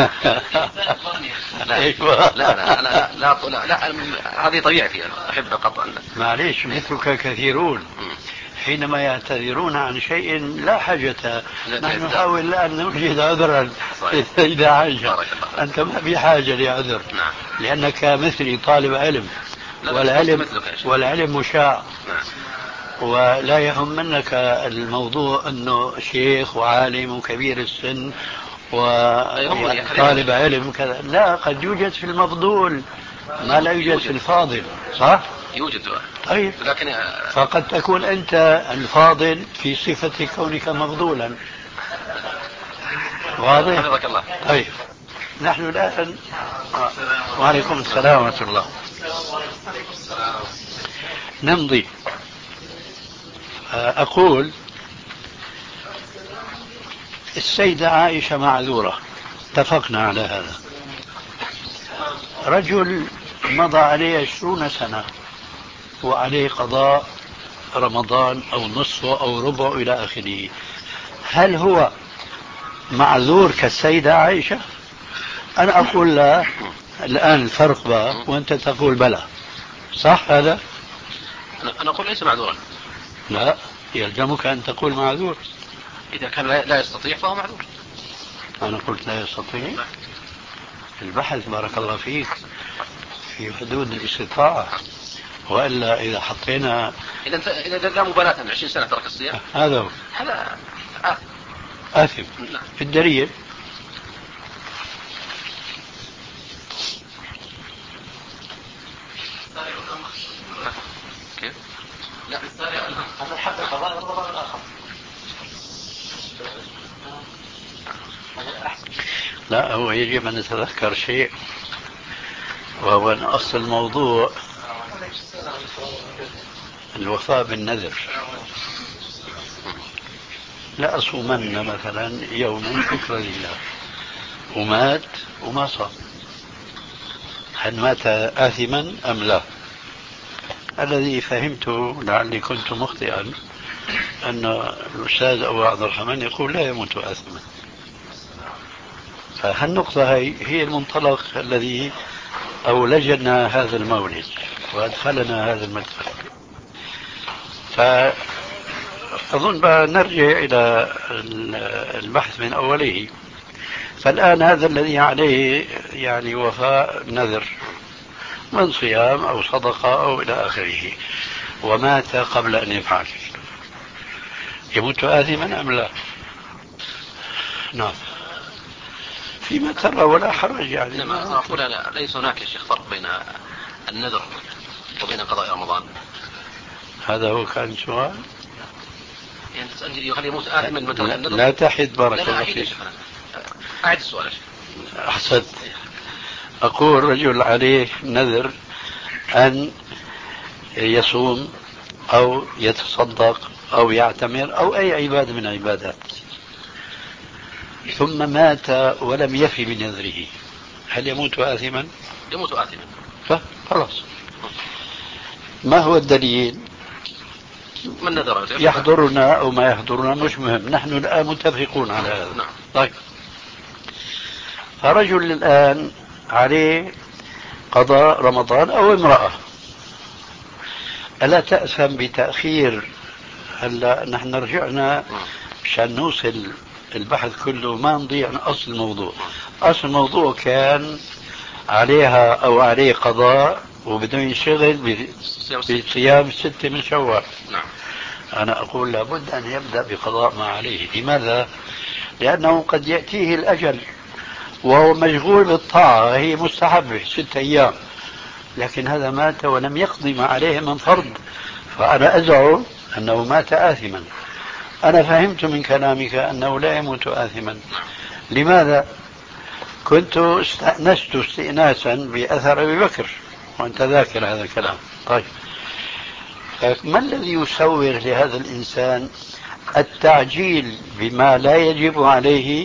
لا. أيوة. لا لا لا لا, لا, لا هذه طبيعتي، أحب قطعا. معليش، مثلك كثيرون حينما يعتذرون عن شيء لا حاجة، نحن نحاول أن نوجد عذرا إذا عايشة. أنت ما بحاجة لعذر، لأنك مثلي طالب علم، والعلم, والعلم مشاع، ولا يهمنك الموضوع أنه شيخ وعالم وكبير السن وطالب علم كذا. لا، قد يوجد في المفضول ما لا يوجد في الفاضل، صح؟ يوجد. طيب، لكن فقد تكون أنت الفاضل في صفة كونك مفضولا. واضح؟ حفظك الله. طيب، نحن الآن آه. وعليكم السلام ورحمة الله. نمضي. أقول السيدة عائشة معذورة، اتفقنا على هذا. رجل مضى عليه عشرون سنة وعليه قضاء رمضان أو نصفه أو ربعه إلى آخره، هل هو معذور كالسيدة عائشة؟ أنا أقول لا. الآن الفرق بقى، وأنت تقول بلى، صح هذا؟ أنا أقول ليس معذورا. لا، يلزمك أن تقول معذور. إذا كان لا يستطيع فهو معذور. أنا قلت لا يستطيع. البحث بارك الله فيك في حدود الاستطاعة، وإلا إذا حطينا إذا إذا لا مبالاة من عشرين سنة ترك الصيام، هذا هو هذا آثم. آثم. في الدليل كيف؟ لا هذا حد القضاء والرضا الآخر. لا، هو يجب أن نتذكر شيء، وهو أن أصل الموضوع الوفاء بالنذر. لا أصومن مثلا يوما شكرا لله، ومات وما صام، هل مات آثما أم لا؟ الذي فهمته، لعلي كنت مخطئا، أن الأستاذ أبو عبد الرحمن يقول لا يموت آثما. فهالنقطة هي هي المنطلق الذي أولجنا هذا المولد وأدخلنا هذا المدخل. فأظن بقى نرجع إلى البحث من أوله. فالآن هذا الذي عليه يعني وفاء نذر من صيام أو صدقة أو إلى آخره، ومات قبل أن يفعل، يموت آثما أم لا؟ نعم، فيما ترى ولا حرج. يعني لما أقول أنا ليس هناك يا شيخ فرق بين النذر وبين قضاء رمضان. هذا هو كان سؤال. يعني تسألني يخلي يموت آثما من ترك النذر؟ لا تحد بارك الله فيك. أعد السؤال. أحسنت. أقول رجل عليه نذر أن يصوم أو يتصدق أو يعتمر أو أي عبادة من العبادات، ثم مات ولم يفي بنذره، هل يموت آثما؟ يموت آثما. خلاص. ما هو الدليل؟ من نذر يحضرنا أو ما يحضرنا مش مهم، نحن الآن متفقون على هذا. نعم. طيب، فرجل الآن عليه قضاء رمضان أو امرأة، ألا تأثم بتأخير؟ هلا نحن رجعنا مشان نوصل البحث كله ما نضيع أصل الموضوع. أصل الموضوع كان عليها أو عليه قضاء وبده ينشغل بصيام ستة من شوال. نعم. أنا أقول لابد أن يبدأ بقضاء ما عليه. لماذا؟ لأنه قد يأتيه الأجل وهو مشغول بالطاعة، هي مستحبة ستة أيام، لكن هذا مات ولم يقضي ما عليه من فرض، فأنا أزعم أنه مات آثما. أنا فهمت من كلامك أنه لا يموت آثما. لماذا؟ كنت استأنست استئناسا بأثر أبي بكر وأنت ذاكر هذا الكلام. طيب، ما الذي يسوغ لهذا الإنسان التعجيل بما لا يجب عليه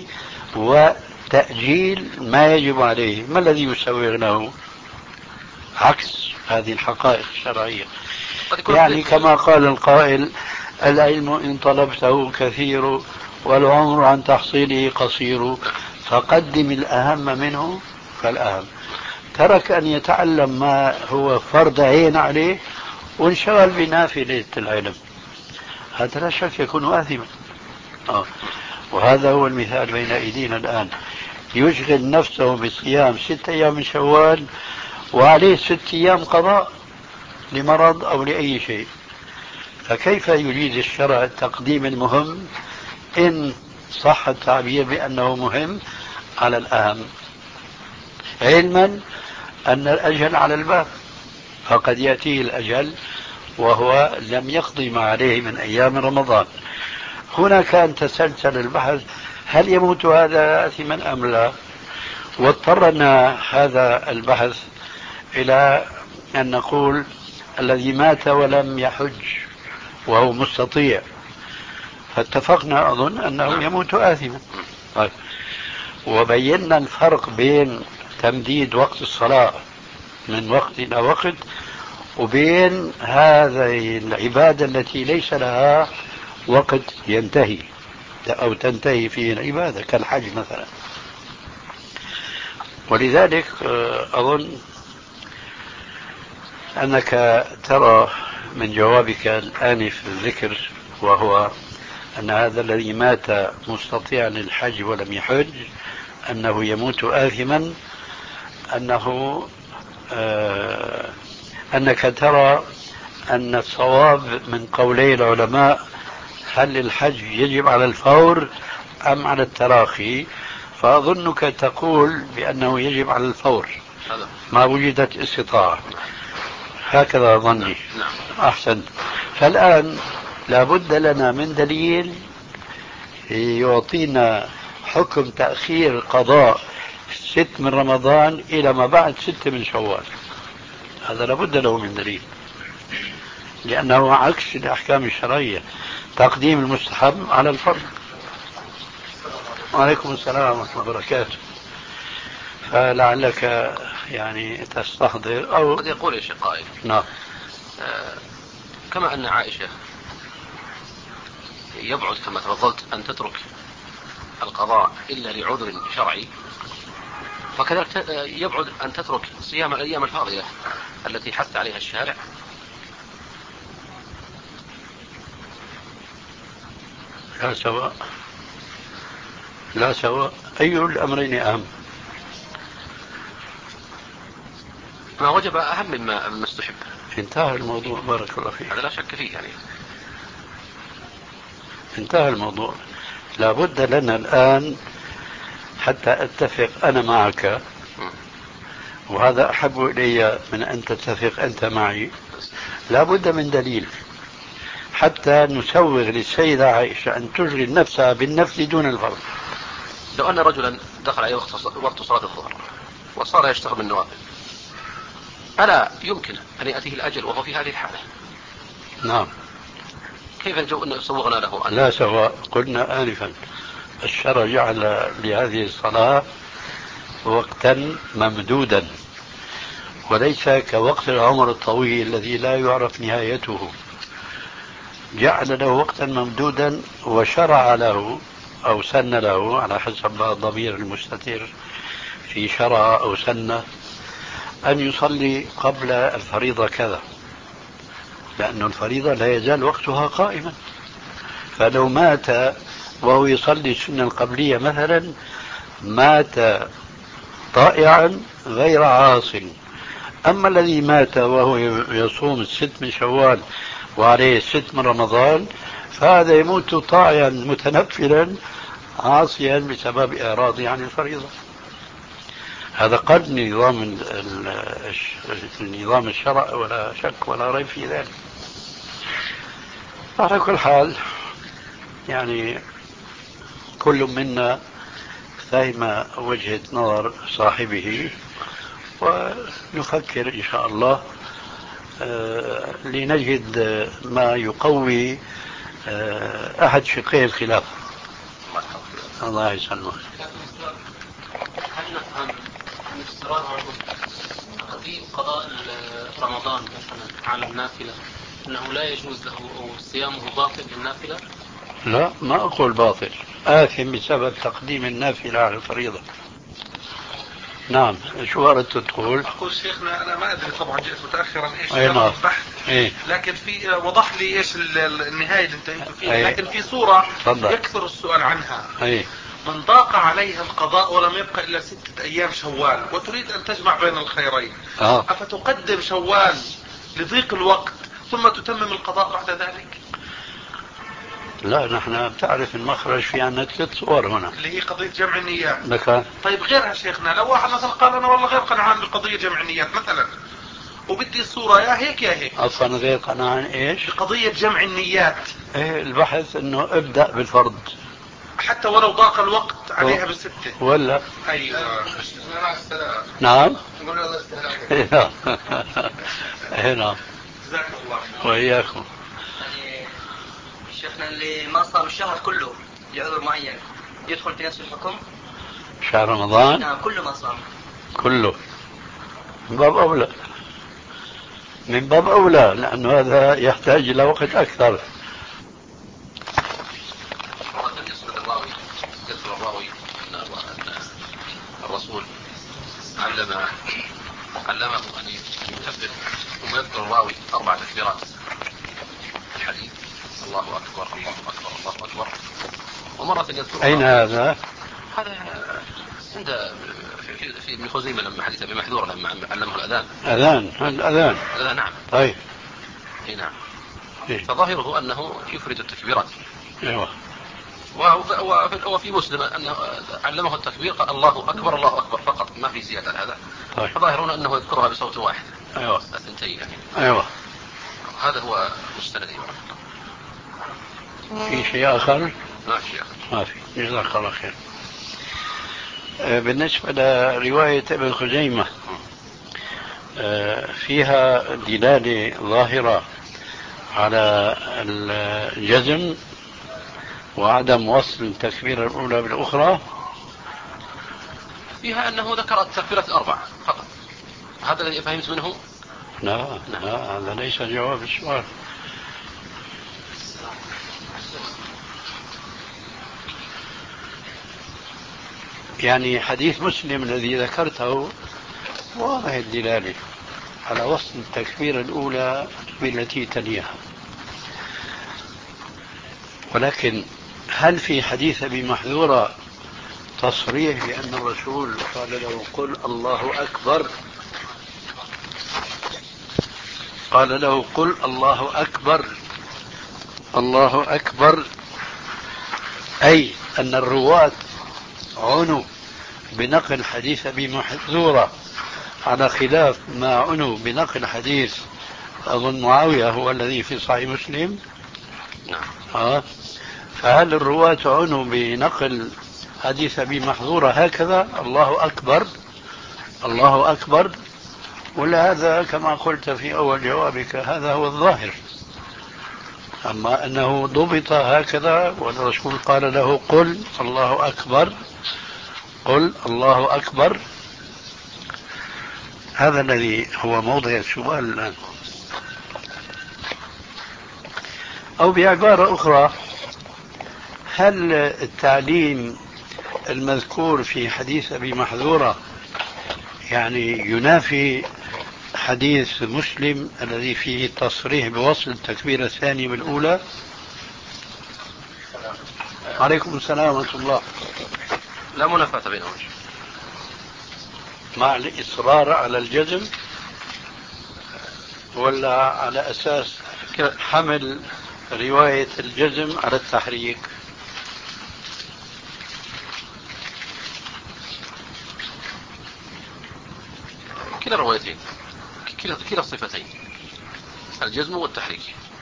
وتأجيل ما يجب عليه؟ ما الذي يسوغ له؟ عكس هذه الحقائق الشرعية. يعني كما قال القائل: العلم إن طلبته كثير والعمر عن تحصيله قصير، فقدم الأهم منه فالأهم. ترك أن يتعلم ما هو فرض عين عليه وانشغل بنافلة العلم، هذا لا شك يكون آثما. آه. وهذا هو المثال بين أيدينا الآن، يشغل نفسه بصيام ستة أيام من شوال وعليه ست أيام قضاء لمرض أو لأي شيء. فكيف يريد الشرع تقديم المهم إن صح التعبير بأنه مهم على الأهم، علما أن الأجل على الباب، فقد يأتيه الأجل وهو لم يقضي ما عليه من أيام رمضان. هنا كان تسلسل البحث: هل يموت هذا آثما أم لا؟ واضطرنا هذا البحث إلى أن نقول الذي مات ولم يحج وهو مستطيع، فاتفقنا أظن أنه يموت آثما. طيب. وبينا الفرق بين تمديد وقت الصلاة من وقت إلى وقت وبين هذه العبادة التي ليس لها وقت ينتهي أو تنتهي فيه العبادة كالحج مثلا. ولذلك أظن أنك ترى من جوابك الآنف الذكر، وهو أن هذا الذي مات مستطيعا للحج ولم يحج أنه يموت آثما، أنه آه أنك ترى أن الصواب من قولي العلماء هل الحج يجب على الفور أم على التراخي، فأظنك تقول بأنه يجب على الفور ما وجدت استطاعة، هكذا ظني. أحسن. فالآن لابد لنا من دليل يعطينا حكم تأخير قضاء ست من رمضان إلى ما بعد ست من شوال، هذا لابد له من دليل، لأنه عكس الأحكام الشرعية، تقديم المستحب على الفرض. وعليكم السلام ورحمة الله وبركاته. فلعلك يعني تستحضر أو قد يقول يا شيخ قائل. نعم. آه كما أن عائشة يبعد كما تفضلت أن تترك القضاء إلا لعذر شرعي، فكذلك يبعد أن تترك صيام الأيام الفاضلة التي حث عليها الشارع. لا سواء، لا سواء، أي الأمرين أهم؟ ما وجب أهم مما مما استحب. انتهى الموضوع، بارك الله فيك. هذا لا شك فيه يعني. انتهى الموضوع. لابد لنا الآن حتى أتفق أنا معك، وهذا أحب إلي من أن تتفق أنت معي، لابد من دليل حتى نسوغ للسيدة عائشة أن تشغل نفسها بالنفل دون الفرض. لو أن رجلا دخل عليه وقت صلاة الظهر وصار يشتغل بالنوافل، ألا يمكن أن يأتيه الأجل وهو في هذه الحالة؟ نعم. كيف الجو أن صوغنا له أن لا سواء. قلنا آنفا الشرع جعل لهذه الصلاة وقتا ممدودا، وليس كوقت العمر الطويل الذي لا يعرف نهايته. جعل له وقتا ممدودا وشرع له أو سن له على حسب ضمير المستتر في شرع أو سنة أن يصلي قبل الفريضة كذا، لأن الفريضة لا يزال وقتها قائما. فلو مات وهو يصلي السنة القبلية مثلا مات طائعا غير عاصٍ. أما الذي مات وهو يصوم الست من شوال وعليه الست من رمضان فهذا يموت طائعا متنفلا عاصيا بسبب إعراضه عن الفريضة. هذا قد نظام النظام الشرع ولا شك ولا ريب في ذلك. على كل حال يعني كل منا فهم وجهة نظر صاحبه، ونفكر إن شاء الله لنجد ما يقوي أحد شقي الخلاف. الله يسلمك. هل نفهم من اشتراط تقديم قضاء رمضان مثلا على النافلة أنه لا يجوز له أو صيامه باطل للنافلة؟ لا، ما أقول باطل، آثم بسبب تقديم النافلة على الفريضة. نعم. شو أردت تقول؟ أقول شيخنا أنا ما أدري طبعا جئت متأخرا إيش أي نعم. البحث، إيه؟ لكن في وضح لي إيش النهاية اللي انتهيتوا فيها. أيه. لكن في صورة فضل. يكثر السؤال عنها. أيه. من ضاق عليها القضاء ولم يبقى إلا ستة أيام شوال وتريد أن تجمع بين الخيرين، آه. أفتقدم شوال لضيق الوقت ثم تتمم القضاء بعد ذلك؟ لا، نحن بتعرف المخرج في عنا ثلاث صور هنا اللي هي قضية جمع النيات. لك. طيب غيرها شيخنا، لو واحد مثلا قال أنا والله غير قنعان بقضية جمع النيات مثلا وبدي الصورة يا هيك يا هيك. أصلا غير قناعة إيش؟ بقضية جمع النيات. إيه البحث إنه ابدأ بالفرض حتى ولو ضاق الوقت عليها بالستة ولا. أيوة. نعم. نقول الله يستهلك. نعم. جزاك الله. وإياكم. يعني شيخنا اللي ما صام الشهر كله لعذر معين يدخل في نفس الحكم؟ شهر رمضان؟ نعم كله ما صام. كله من باب أولى، من باب أولى، لأنه هذا يحتاج إلى وقت أكثر. يسأل الراوي يذكر الراوي أن الرسول علم علمه أن يكبر ثم يذكر الراوي أربع تكبيرات الحديث الله أكبر الله أكبر الله أكبر، ومرة يذكر. أين هذا؟ هذا عند في, في ابن خزيمة لما حديث أبي محذور لما علمه الأذان. أذان الأذان. الأذان نعم. طيب. اي نعم. إيه؟ فظاهره أنه يفرد التكبيرات. أيوة. وفي مسلم أنه علمه التكبير قال الله أكبر الله أكبر فقط ما في زيادة على هذا. طيب. فظاهرون أنه يذكرها بصوت واحد. أيوة. الثنتين يعني. أيوة. هذا هو مستند. في شيء آخر؟ ما في شيء آخر. ما في. جزاك الله خير. بالنسبة لرواية ابن خزيمة فيها دلالة ظاهرة على الجزم وعدم وصل التكبيرة الأولى بالأخرى. فيها أنه ذكر التكبيرة الأربع فقط. هذا الذي فهمت منه. لا لا، هذا ليس جواب السؤال. يعني حديث مسلم الذي ذكرته واضح الدلالة على وصل التكبيرة الأولى بالتي تليها، ولكن هل في حديث أبي محذورة تصريح بأن الرسول قال له قل الله أكبر؟ قال له قل الله أكبر الله أكبر، أي أن الرواة عنوا بنقل حديث أبي محذورة على خلاف ما عنوا بنقل حديث أظن معاوية هو الذي في صحيح مسلم. نعم. آه. فهل الرواة عنوا بنقل حديث أبي محذورة هكذا الله أكبر الله أكبر، ولا هذا كما قلت في أول جوابك هذا هو الظاهر؟ أما أنه ضبط هكذا والرسول قال له قل الله أكبر، قل الله أكبر، هذا الذي هو موضع السؤال الآن. أو بعبارة أخرى، هل التعليم المذكور في حديث أبي محذورة يعني ينافي حديث مسلم الذي فيه تصريح بوصل التكبيرة الثانية بالأولى؟ عليكم السلام ورحمة الله. لا منافاة بينهم مع الإصرار على الجزم ولا على أساس حمل رواية الجزم على التحريك؟ كلا الروايتين، كلا كلا الصفتين، الجزم والتحريك.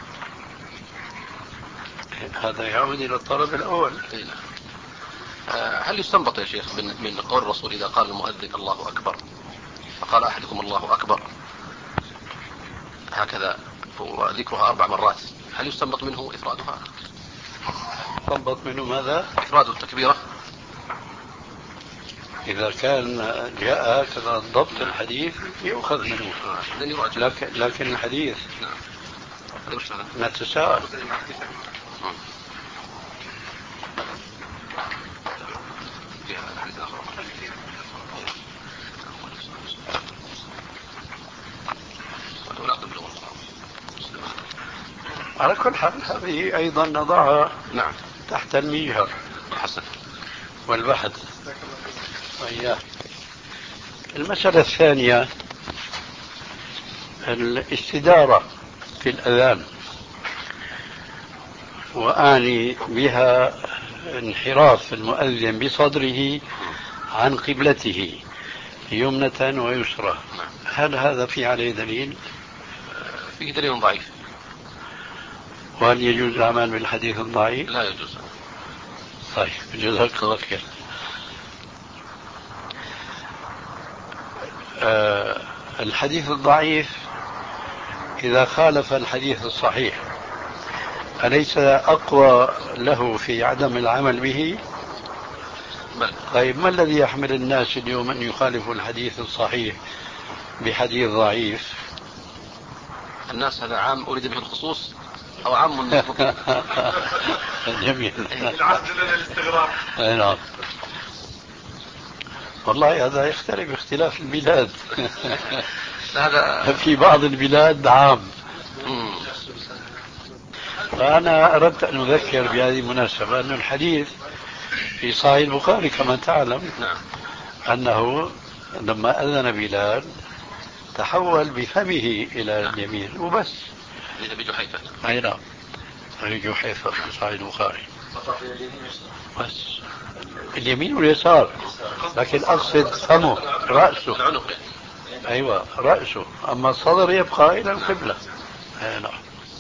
هذا يعود إلى الطلب الأول. هل يستنبط يا شيخ من قول الرسول إذا قال المؤذن الله أكبر فقال أحدكم الله أكبر هكذا وذكرها أربع مرات، هل يستنبط منه إفرادها؟ يستنبط منه ماذا؟ إفراد التكبيرة. إذا كان جاء هكذا ضبط الحديث يؤخذ منه، لكن, لكن الحديث نتساءل. على كل حال هذه أيضا نضعها نعم تحت المجهر حسن والبحث. أياه. المسألة الثانية الاستدارة في الأذان، وأعني بها انحراف المؤذن بصدره عن قبلته يمنة ويسرى، هل هذا في عليه دليل؟ فيه دليل ضعيف. وهل يجوز العمل بالحديث الضعيف؟ لا يجوز. طيب جزاك الله خير. أه الحديث الضعيف إذا خالف الحديث الصحيح أليس أقوى له في عدم العمل به؟ بل. طيب ما الذي يحمل الناس اليوم أن يخالفوا الحديث الصحيح بحديث ضعيف؟ الناس هذا عام أريد به الخصوص أو عام مطلق؟ جميل. العهد لنا الاستغراب. نعم. والله هذا يختلف اختلاف البلاد. هذا في بعض البلاد عام. فأنا أردت أن أذكر بهذه المناسبة أن الحديث في صحيح البخاري كما تعلم نعم. أنه لما أذن بلال تحول بفمه إلى اليمين وبس. لأبي جحيفة. أي نعم. أبي جحيفة في صحيح البخاري. بس اليمين واليسار، لكن أقصد فمه رأسه. العنق. أيوة رأسه، أما الصدر يبقى إلى القبلة. أي نعم.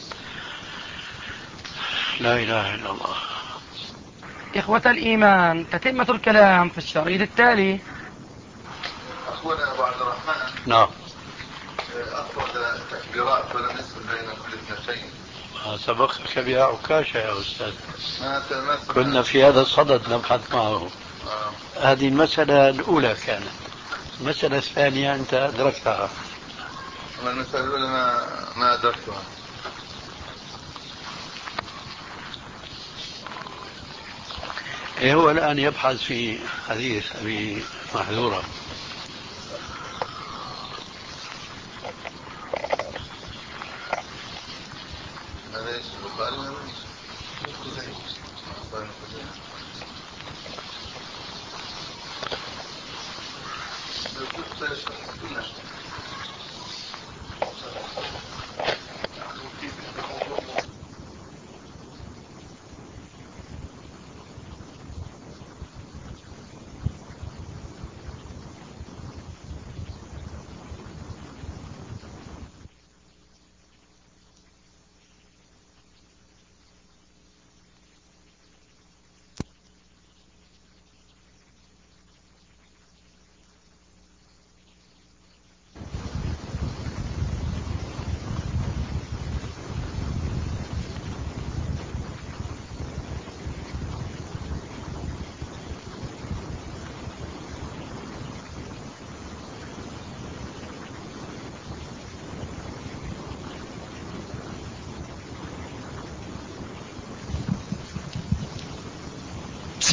لا إله إلا الله. إخوة الإيمان، تتمة الكلام في الشريط التالي. أخونا أبو عبد الرحمن. نعم. أفرد التكبيرات ولم يسر بين كل اثنتين. سبقك بها عكاشة يا أستاذ. ما ما كنا في هذا الصدد نبحث معه. آه. هذه المسألة الأولى كانت. المسألة الثانية أنت أدركتها. المسألة الأولى ما ما أدركتها. إيه هو الآن يبحث في حديث أبي محذورة. هذا ايش البخاري ولا ايش؟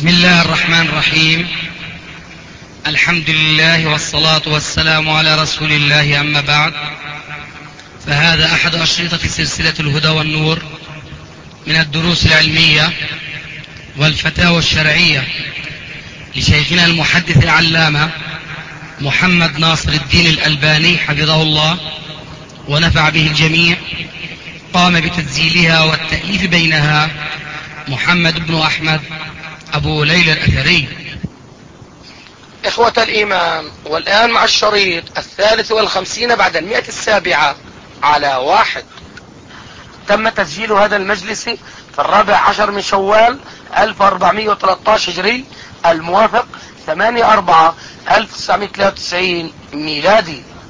بسم الله الرحمن الرحيم. الحمد لله والصلاة والسلام على رسول الله، أما بعد، فهذا أحد أشرطة سلسلة الهدى والنور من الدروس العلمية والفتاوى الشرعية لشيخنا المحدث العلامة محمد ناصر الدين الألباني حفظه الله ونفع به الجميع. قام بتسجيلها والتأليف بينها محمد بن أحمد أبو ليلى الأثري. إخوة الإيمان، والآن مع الشريط الثالث والخمسين بعد المئة السابعة على واحد. تم تسجيل هذا المجلس في الرابع عشر من شوال ألف وأربعمئة وثلاثة عشر هجري، الموافق ثمانية أربعة ألف وتسعمئة وثلاثة وتسعين ميلادي.